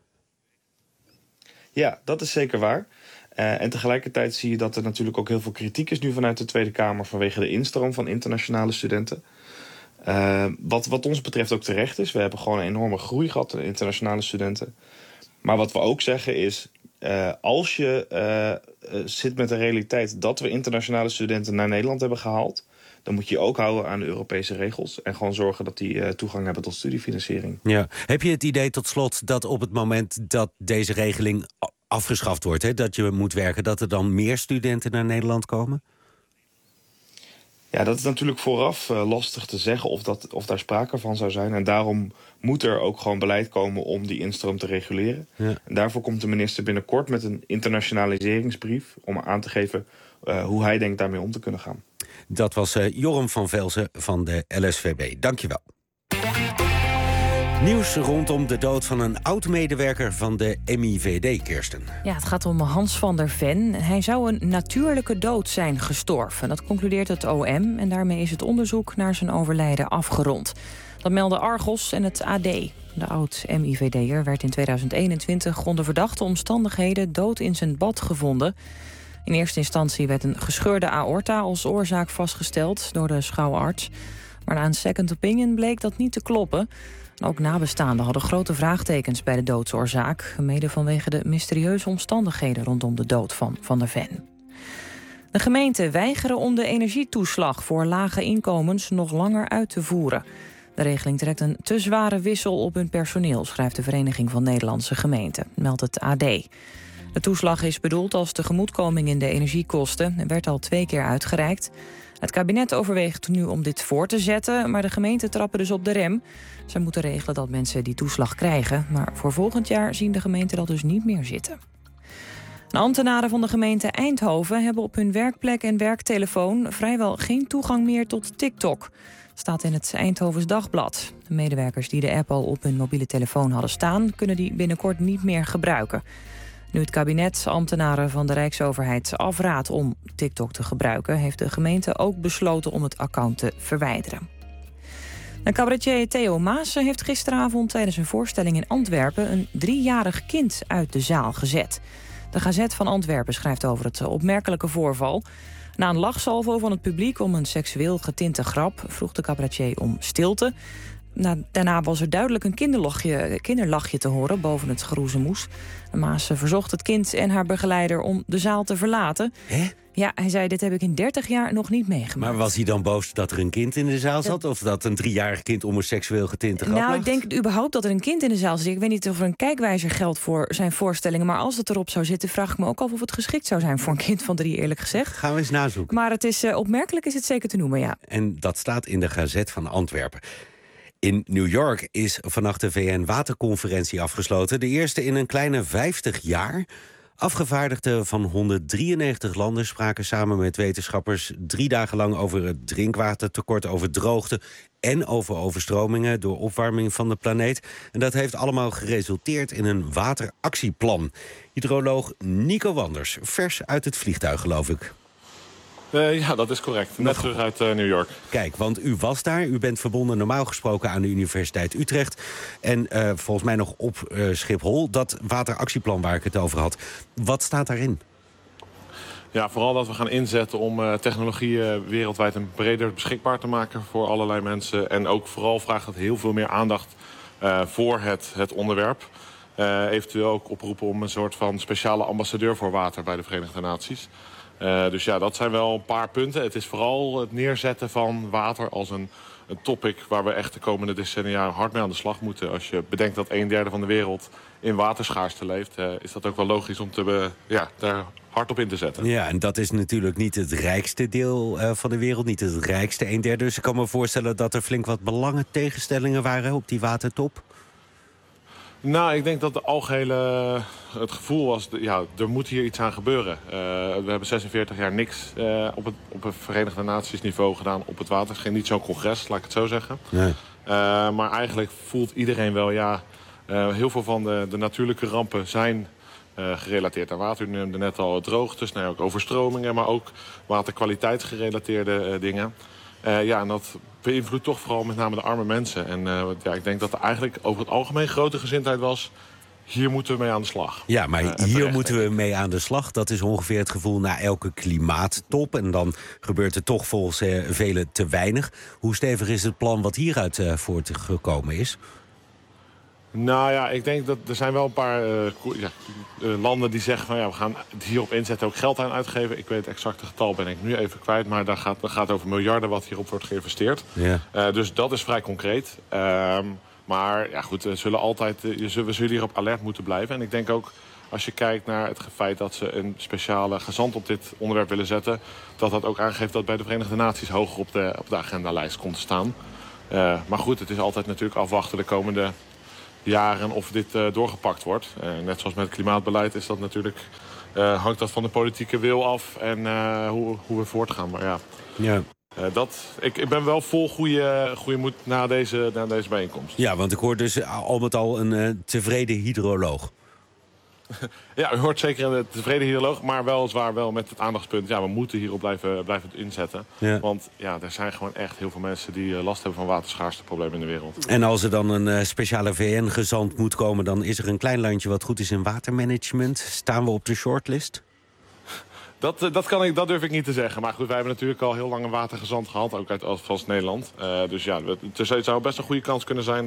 S5: Ja, dat is zeker waar. En tegelijkertijd zie je dat er natuurlijk ook heel veel kritiek is nu vanuit de Tweede Kamer... vanwege de instroom van internationale studenten. Wat ons betreft ook terecht is. We hebben gewoon een enorme groei gehad in internationale studenten. Maar wat we ook zeggen is... als je zit met de realiteit dat we internationale studenten naar Nederland hebben gehaald... dan moet je ook houden aan de Europese regels... en gewoon zorgen dat die toegang hebben tot studiefinanciering.
S2: Ja. Heb je het idee tot slot dat op het moment dat deze regeling afgeschaft wordt... Hè, dat je moet werken, dat er dan meer studenten naar Nederland komen?
S5: Ja, dat is natuurlijk vooraf lastig te zeggen of daar sprake van zou zijn. En daarom moet er ook gewoon beleid komen om die instroom te reguleren. Ja. En daarvoor komt de minister binnenkort met een internationaliseringsbrief... om aan te geven hoe hij denkt daarmee om te kunnen gaan.
S2: Dat was Joram van Velzen van de LSVB. Dank je wel. Nieuws rondom de dood van een oud-medewerker van de MIVD, Kirsten.
S3: Ja, het gaat om Hans van der Ven. Hij zou een natuurlijke dood zijn gestorven. Dat concludeert het OM en daarmee is het onderzoek naar zijn overlijden afgerond. Dat melden Argos en het AD. De oud-MIVD'er werd in 2021 onder verdachte omstandigheden dood in zijn bad gevonden. In eerste instantie werd een gescheurde aorta als oorzaak vastgesteld door de schouwarts. Maar na een second opinion bleek dat niet te kloppen. Ook nabestaanden hadden grote vraagtekens bij de doodsoorzaak, mede vanwege de mysterieuze omstandigheden rondom de dood van Van der Ven. De gemeenten weigeren om de energietoeslag voor lage inkomens nog langer uit te voeren. De regeling trekt een te zware wissel op hun personeel, schrijft de Vereniging van Nederlandse Gemeenten, meldt het AD. De toeslag is bedoeld als tegemoetkoming in de energiekosten en werd al 2 keer uitgereikt. Het kabinet overweegt nu om dit voor te zetten, maar de gemeenten trappen dus op de rem. Ze moeten regelen dat mensen die toeslag krijgen, maar voor volgend jaar zien de gemeenten dat dus niet meer zitten. De ambtenaren van de gemeente Eindhoven hebben op hun werkplek en werktelefoon vrijwel geen toegang meer tot TikTok. Staat in het Eindhovens Dagblad. De medewerkers die de app al op hun mobiele telefoon hadden staan, kunnen die binnenkort niet meer gebruiken. Nu het kabinet ambtenaren van de Rijksoverheid afraadt om TikTok te gebruiken, heeft de gemeente ook besloten om het account te verwijderen. De cabaretier Theo Maassen heeft gisteravond tijdens een voorstelling in Antwerpen een 3-jarig kind uit de zaal gezet. De Gazette van Antwerpen schrijft over het opmerkelijke voorval. Na een lachsalvo van het publiek om een seksueel getinte grap vroeg de cabaretier om stilte. Daarna was er duidelijk een kinderlachje te horen boven het geroezemoes. De Maas verzocht het kind en haar begeleider om de zaal te verlaten.
S2: Hè?
S3: Ja, hij zei, dit heb ik in 30 jaar nog niet meegemaakt.
S2: Maar was hij dan boos dat er een kind in de zaal zat? Of dat een 3-jarig kind om een seksueel getinte grap lacht?
S3: Ik denk überhaupt dat er een kind in de zaal zit. Ik weet niet of er een kijkwijzer geldt voor zijn voorstellingen. Maar als het erop zou zitten, vraag ik me ook af of het geschikt zou zijn voor een kind van 3, eerlijk gezegd.
S2: Gaan we eens nazoeken.
S3: Maar het is opmerkelijk, is het zeker te noemen, ja.
S2: En dat staat in de Gazette van Antwerpen. In New York is vannacht de VN-waterconferentie afgesloten. De eerste in een kleine 50 jaar. Afgevaardigden van 193 landen spraken samen met wetenschappers 3 dagen lang over het drinkwatertekort, over droogte en over overstromingen door opwarming van de planeet. En dat heeft allemaal geresulteerd in een wateractieplan. Hydroloog Nico Wanders, vers uit het vliegtuig geloof ik.
S4: Ja, dat is correct. Net terug uit New York.
S2: Kijk, want u was daar. U bent verbonden normaal gesproken aan de Universiteit Utrecht. En volgens mij nog op Schiphol. Dat wateractieplan waar ik het over had. Wat staat daarin?
S4: Ja, vooral dat we gaan inzetten om technologieën wereldwijd en breder beschikbaar te maken voor allerlei mensen. En ook vooral vraagt het heel veel meer aandacht voor het onderwerp. Eventueel ook oproepen om een soort van speciale ambassadeur voor water bij de Verenigde Naties. Dus ja, dat zijn wel een paar punten. Het is vooral het neerzetten van water als een topic waar we echt de komende decennia hard mee aan de slag moeten. Als je bedenkt dat 1/3 van de wereld in waterschaarste leeft, is dat ook wel logisch om daar hard op in te zetten.
S2: Ja, en dat is natuurlijk niet het rijkste deel van de wereld, niet het rijkste 1/3. Dus ik kan me voorstellen dat er flink wat belangentegenstellingen waren op die watertop.
S4: Nou, ik denk dat het gevoel was, er moet hier iets aan gebeuren. We hebben 46 jaar niks op het Verenigde Naties niveau gedaan op het water. Het ging niet zo'n congres, laat ik het zo zeggen. Nee. Maar eigenlijk voelt iedereen wel, heel veel van de natuurlijke rampen zijn gerelateerd aan water. U noemde net al droogtes, ook overstromingen, maar ook waterkwaliteitsgerelateerde dingen. En dat beïnvloedt toch vooral met name de arme mensen. En ik denk dat er eigenlijk over het algemeen grote gezindheid was. Hier moeten we mee aan de slag.
S2: Ja, maar hier moeten we mee aan de slag. Dat is ongeveer het gevoel na elke klimaattop. En dan gebeurt er toch volgens velen te weinig. Hoe stevig is het plan wat hieruit voortgekomen is?
S4: Nou ja, ik denk dat er zijn wel een paar landen die zeggen van we gaan het hierop inzetten, ook geld aan uitgeven. Ik weet het exacte getal ben ik nu even kwijt, maar dat gaat over miljarden wat hierop wordt geïnvesteerd. Ja. Dus dat is vrij concreet. Maar ja goed, we zullen hierop alert moeten blijven. En ik denk ook, als je kijkt naar het feit dat ze een speciale gezant op dit onderwerp willen zetten, dat ook aangeeft dat bij de Verenigde Naties hoger op de agendalijst komt te staan. Maar goed, het is altijd natuurlijk afwachten de komende jaren of dit doorgepakt wordt. Net zoals met het klimaatbeleid is dat natuurlijk, hangt dat van de politieke wil af en hoe we voortgaan. Maar ik ben wel vol goede moed na deze bijeenkomst.
S2: Ja, want ik hoor dus al met al een tevreden hydroloog.
S4: Ja, u hoort zeker een tevreden hydroloog, maar weliswaar wel met het aandachtspunt. Ja, we moeten hierop blijven inzetten. Ja. Want er zijn gewoon echt heel veel mensen die last hebben van waterschaarsteproblemen in de wereld.
S2: En als er dan een speciale VN-gezant moet komen, dan is er een klein landje wat goed is in watermanagement. Staan we op de shortlist?
S4: Dat durf ik niet te zeggen. Maar goed, wij hebben natuurlijk al heel lang een watergezant gehad, ook uit Nederland. Dus ja, het zou best een goede kans kunnen zijn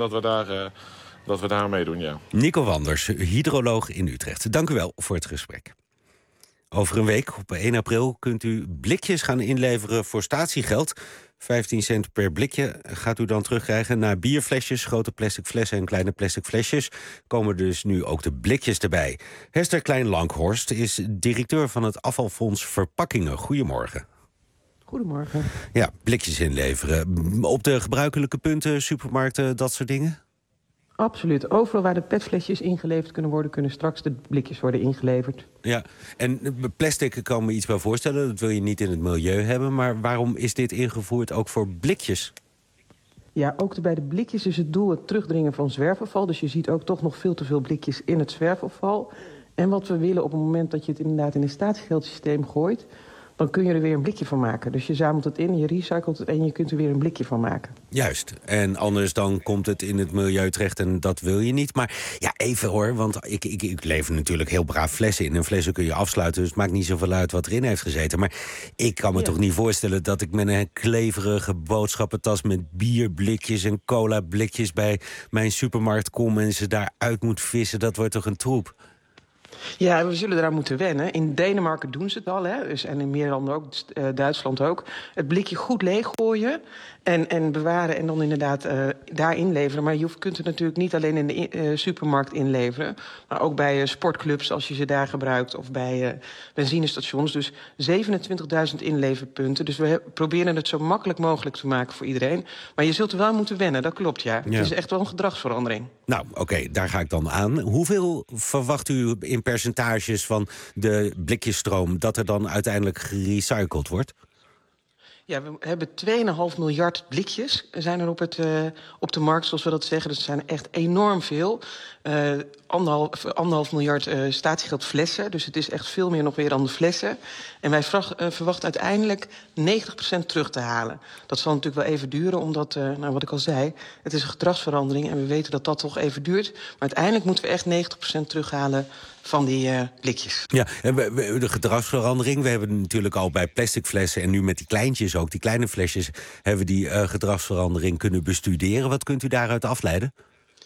S4: dat we daar meedoen, ja.
S2: Nico Wanders, hydroloog in Utrecht. Dank u wel voor het gesprek. Over een week, op 1 april, kunt u blikjes gaan inleveren voor statiegeld. 15 cent per blikje gaat u dan terugkrijgen. Na bierflesjes, grote plastic flessen en kleine plastic flesjes komen dus nu ook de blikjes erbij. Hester Klein-Langhorst is directeur van het afvalfonds Verpakkingen. Goedemorgen.
S6: Goedemorgen.
S2: Ja, blikjes inleveren. Op de gebruikelijke punten, supermarkten, dat soort dingen?
S6: Absoluut. Overal waar de petflesjes ingeleverd kunnen worden, kunnen straks de blikjes worden ingeleverd.
S2: Ja, en plastic kan me iets bij voorstellen. Dat wil je niet in het milieu hebben. Maar waarom is dit ingevoerd ook voor blikjes?
S6: Ja, ook bij de blikjes is het doel het terugdringen van zwerfafval. Dus je ziet ook toch nog veel te veel blikjes in het zwerfafval. En wat we willen op het moment dat je het inderdaad in een statiegeldsysteem gooit, dan kun je er weer een blikje van maken. Dus je zamelt het in, je recycelt het en je kunt er weer een blikje van maken.
S2: Juist. En anders dan komt het in het milieu terecht en dat wil je niet. Maar ja, even hoor, want ik lever natuurlijk heel braaf flessen in. En flessen kun je afsluiten, dus het maakt niet zoveel uit wat erin heeft gezeten. Maar ik kan me toch niet voorstellen dat ik met een kleverige boodschappentas met bierblikjes en colablikjes bij mijn supermarkt kom en ze daaruit moet vissen. Dat wordt toch een troep?
S6: Ja, we zullen eraan moeten wennen. In Denemarken doen ze het al, hè? Dus, en in meer landen ook, Duitsland ook. Het blikje goed leeggooien en bewaren en dan inderdaad daar inleveren. Maar je kunt het natuurlijk niet alleen in de supermarkt inleveren, maar ook bij sportclubs als je ze daar gebruikt of bij benzinestations. Dus 27.000 inleverpunten. Dus we proberen het zo makkelijk mogelijk te maken voor iedereen. Maar je zult er wel moeten wennen, dat klopt, ja. Het is echt wel een gedragsverandering.
S2: Nou, oké, daar ga ik dan aan. Hoeveel verwacht u in percentages van de blikjesstroom dat er dan uiteindelijk gerecycled wordt?
S6: Ja, we hebben 2,5 miljard blikjes zijn er op de markt, zoals we dat zeggen. Dus er zijn echt enorm veel. 1,5 miljard statiegeld flessen. Dus het is echt veel meer nog weer dan de flessen. En wij verwachten uiteindelijk 90% terug te halen. Dat zal natuurlijk wel even duren, omdat, wat ik al zei, het is een gedragsverandering en we weten dat dat toch even duurt. Maar uiteindelijk moeten we echt 90% terughalen van die blikjes.
S2: Ja, en de gedragsverandering, we hebben natuurlijk al bij plastic flessen en nu met die kleintjes ook, die kleine flesjes, hebben we die gedragsverandering kunnen bestuderen. Wat kunt u daaruit afleiden?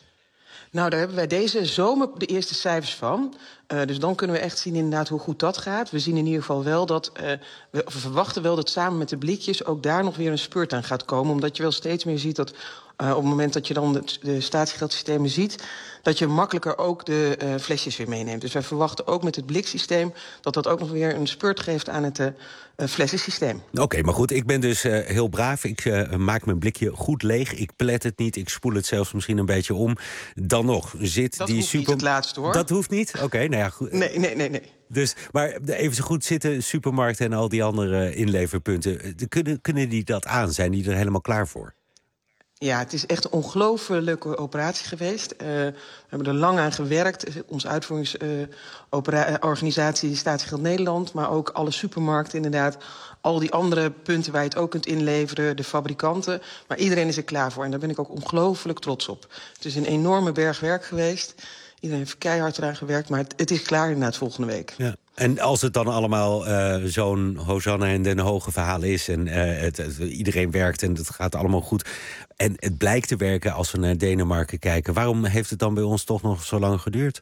S6: Nou, daar hebben wij deze zomer de eerste cijfers van. Dus dan kunnen we echt zien inderdaad hoe goed dat gaat. We zien in ieder geval wel dat we verwachten wel dat samen met de blikjes ook daar nog weer een spurt aan gaat komen. Omdat je wel steeds meer ziet dat op het moment dat je dan de statiegeldsystemen ziet, dat je makkelijker ook de flesjes weer meeneemt. Dus wij verwachten ook met het bliksysteem dat dat ook nog weer een spurt geeft aan het flessensysteem.
S2: Oké, maar goed, ik ben dus heel braaf. Ik maak mijn blikje goed leeg. Ik plet het niet. Ik spoel het zelfs misschien een beetje om. Dan nog zit
S6: dat
S2: die
S6: hoeft niet het laatste, hoor.
S2: Dat hoeft niet? Oké, nou ja, goed.
S6: Nee.
S2: Dus, maar even zo goed zitten supermarkten en al die andere inleverpunten. Kunnen die dat aan? Zijn die er helemaal klaar voor?
S6: Ja, het is echt een ongelofelijke operatie geweest. We hebben er lang aan gewerkt. Onze uitvoeringsorganisatie Statiegeld Nederland, maar ook alle supermarkten inderdaad. Al die andere punten waar je het ook kunt inleveren, de fabrikanten. Maar iedereen is er klaar voor en daar ben ik ook ongelooflijk trots op. Het is een enorme berg werk geweest. Iedereen heeft keihard eraan gewerkt, maar het is klaar inderdaad volgende week. Ja.
S2: En als het dan allemaal zo'n Hosanna en Den Hoge verhaal is en iedereen werkt en het gaat allemaal goed en het blijkt te werken als we naar Denemarken kijken, waarom heeft het dan bij ons toch nog zo lang geduurd?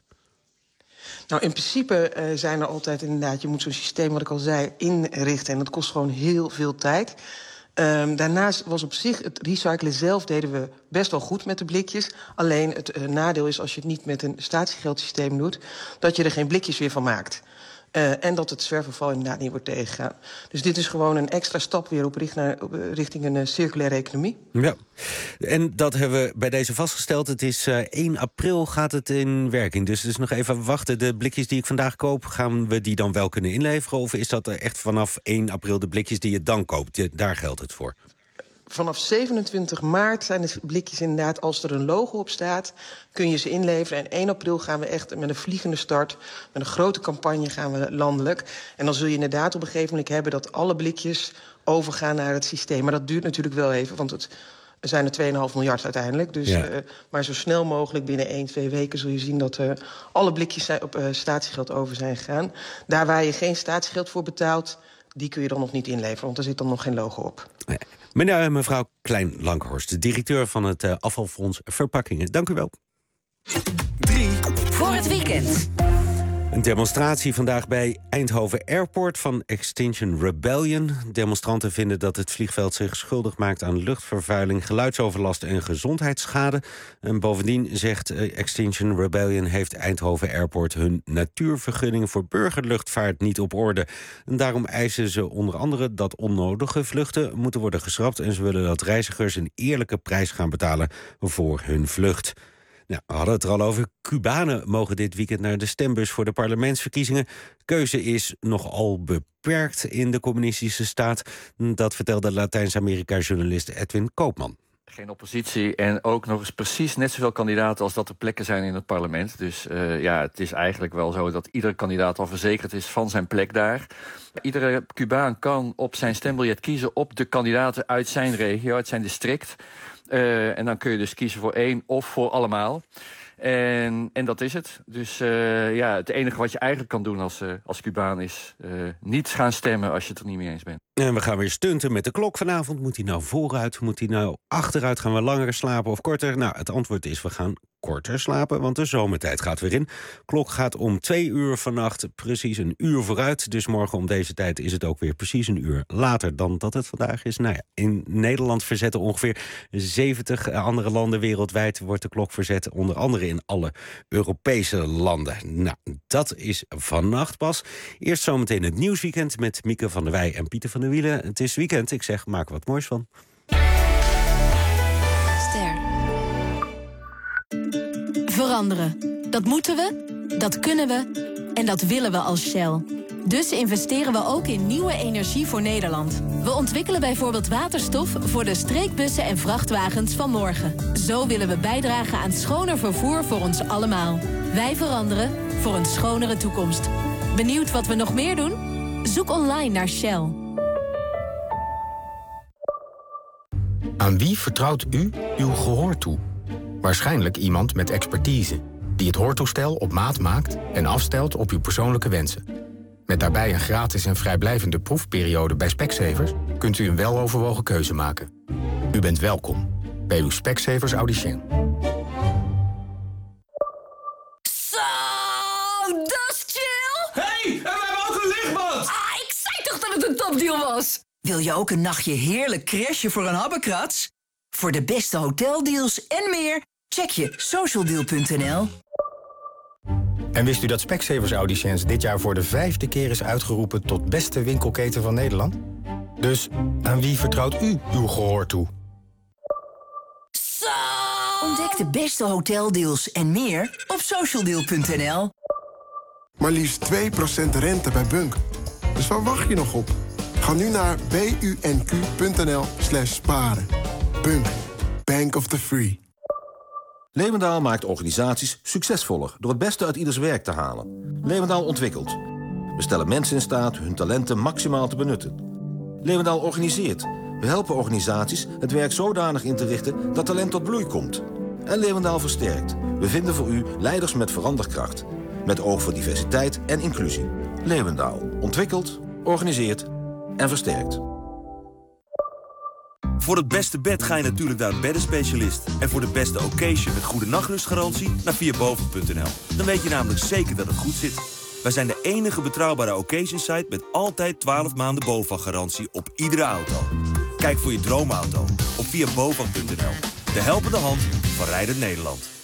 S6: Nou, in principe zijn er altijd inderdaad, je moet zo'n systeem, wat ik al zei, inrichten en dat kost gewoon heel veel tijd. Daarnaast was op zich het recyclen zelf deden we best wel goed met de blikjes. Alleen het nadeel is als je het niet met een statiegeldsysteem doet, dat je er geen blikjes weer van maakt. En dat het zwerfafval inderdaad niet wordt tegengegaan. Dus dit is gewoon een extra stap weer richting een circulaire economie.
S2: Ja, en dat hebben we bij deze vastgesteld. Het is 1 april gaat het in werking. Dus het is nog even wachten. De blikjes die ik vandaag koop, gaan we die dan wel kunnen inleveren? Of is dat echt vanaf 1 april de blikjes die je dan koopt? Daar geldt het voor.
S6: Vanaf 27 maart zijn de blikjes inderdaad, als er een logo op staat, kun je ze inleveren. En 1 april gaan we echt met een vliegende start, met een grote campagne gaan we landelijk. En dan zul je inderdaad op een gegeven moment hebben dat alle blikjes overgaan naar het systeem. Maar dat duurt natuurlijk wel even, want het zijn er 2,5 miljard uiteindelijk. Dus, ja. Maar zo snel mogelijk, binnen 1-2 weken, zul je zien dat alle blikjes op statiegeld over zijn gegaan. Daar waar je geen statiegeld voor betaalt, die kun je dan nog niet inleveren, want er zit dan nog geen logo op.
S2: Nee. Meneer en mevrouw Klein-Lankhorst, directeur van het Afvalfonds Verpakkingen. Dank u wel.
S7: 3 voor het weekend.
S2: Een demonstratie vandaag bij Eindhoven Airport van Extinction Rebellion. Demonstranten vinden dat het vliegveld zich schuldig maakt aan luchtvervuiling, geluidsoverlast en gezondheidsschade. En bovendien zegt Extinction Rebellion heeft Eindhoven Airport hun natuurvergunning voor burgerluchtvaart niet op orde. En daarom eisen ze onder andere dat onnodige vluchten moeten worden geschrapt en ze willen dat reizigers een eerlijke prijs gaan betalen voor hun vlucht. Nou, we hadden het er al over. Cubanen mogen dit weekend naar de stembus voor de parlementsverkiezingen. Keuze is nogal beperkt in de communistische staat. Dat vertelde Latijns-Amerika-journalist Edwin Koopman.
S8: Geen oppositie en ook nog eens precies net zoveel kandidaten als dat er plekken zijn in het parlement. Dus het is eigenlijk wel zo dat iedere kandidaat al verzekerd is van zijn plek daar. Iedere Cubaan kan op zijn stembiljet kiezen op de kandidaten uit zijn regio, uit zijn district. En dan kun je dus kiezen voor 1 of voor allemaal. En dat is het. Dus het enige wat je eigenlijk kan doen als Cubaan is niet gaan stemmen als je het er niet mee eens bent.
S2: En we gaan weer stunten met de klok vanavond. Moet die nou vooruit? Moet die nou achteruit? Gaan we langer slapen of korter? Nou, het antwoord is we gaan korter slapen, want de zomertijd gaat weer in. Klok gaat om 2 uur vannacht precies 1 uur vooruit. Dus morgen om deze tijd is het ook weer precies 1 uur later dan dat het vandaag is. Nou ja, in Nederland verzetten ongeveer 70 andere landen wereldwijd wordt de klok verzet. Onder andere in alle Europese landen. Nou, dat is vannacht pas. Eerst zometeen het nieuwsweekend met Mieke van der Wij en Pieter van der Wielen. Het is weekend, ik zeg, maak wat moois van.
S7: Ster. Veranderen. Dat moeten we, dat kunnen we en dat willen we als Shell. Dus investeren we ook in nieuwe energie voor Nederland. We ontwikkelen bijvoorbeeld waterstof voor de streekbussen en vrachtwagens van morgen. Zo willen we bijdragen aan schoner vervoer voor ons allemaal. Wij veranderen voor een schonere toekomst. Benieuwd wat we nog meer doen? Zoek online naar Shell.
S9: Aan wie vertrouwt u uw gehoor toe? Waarschijnlijk iemand met expertise, die het hoortoestel op maat maakt en afstelt op uw persoonlijke wensen. Met daarbij een gratis en vrijblijvende proefperiode bij Specsavers kunt u een weloverwogen keuze maken. U bent welkom bij uw Specsavers Audicien.
S10: Zo, dat is chill!
S12: Hey, en we hebben ook een lichtbad!
S10: Ik zei toch dat het een topdeal was? Wil je ook een nachtje heerlijk crashen voor een habbekrats? Voor de beste hoteldeals en meer, check je socialdeal.nl.
S9: En wist u dat Specsavers Audiciëns dit jaar voor de 5e keer is uitgeroepen tot beste winkelketen van Nederland? Dus aan wie vertrouwt u uw gehoor toe?
S10: Zo! Ontdek de beste hoteldeals en meer op socialdeal.nl.
S13: Maar liefst 2% rente bij Bunk. Dus waar wacht je nog op? Ga nu naar bunq.nl/sparen. Bunk, Bank of the Free.
S15: Lewendaal maakt organisaties succesvoller door het beste uit ieders werk te halen. Lewendaal ontwikkelt. We stellen mensen in staat hun talenten maximaal te benutten. Lewendaal organiseert. We helpen organisaties het werk zodanig in te richten dat talent tot bloei komt. En Lewendaal versterkt. We vinden voor u leiders met veranderkracht. Met oog voor diversiteit en inclusie. Lewendaal ontwikkelt, organiseert en versterkt.
S16: Voor het beste bed ga je natuurlijk naar een beddenspecialist. En voor de beste occasion met goede nachtrustgarantie naar viaboven.nl. Dan weet je namelijk zeker dat het goed zit. Wij zijn de enige betrouwbare occasion site met altijd 12 maanden BOVAG-garantie op iedere auto. Kijk voor je droomauto op viaboven.nl. De helpende hand van Rijdend Nederland.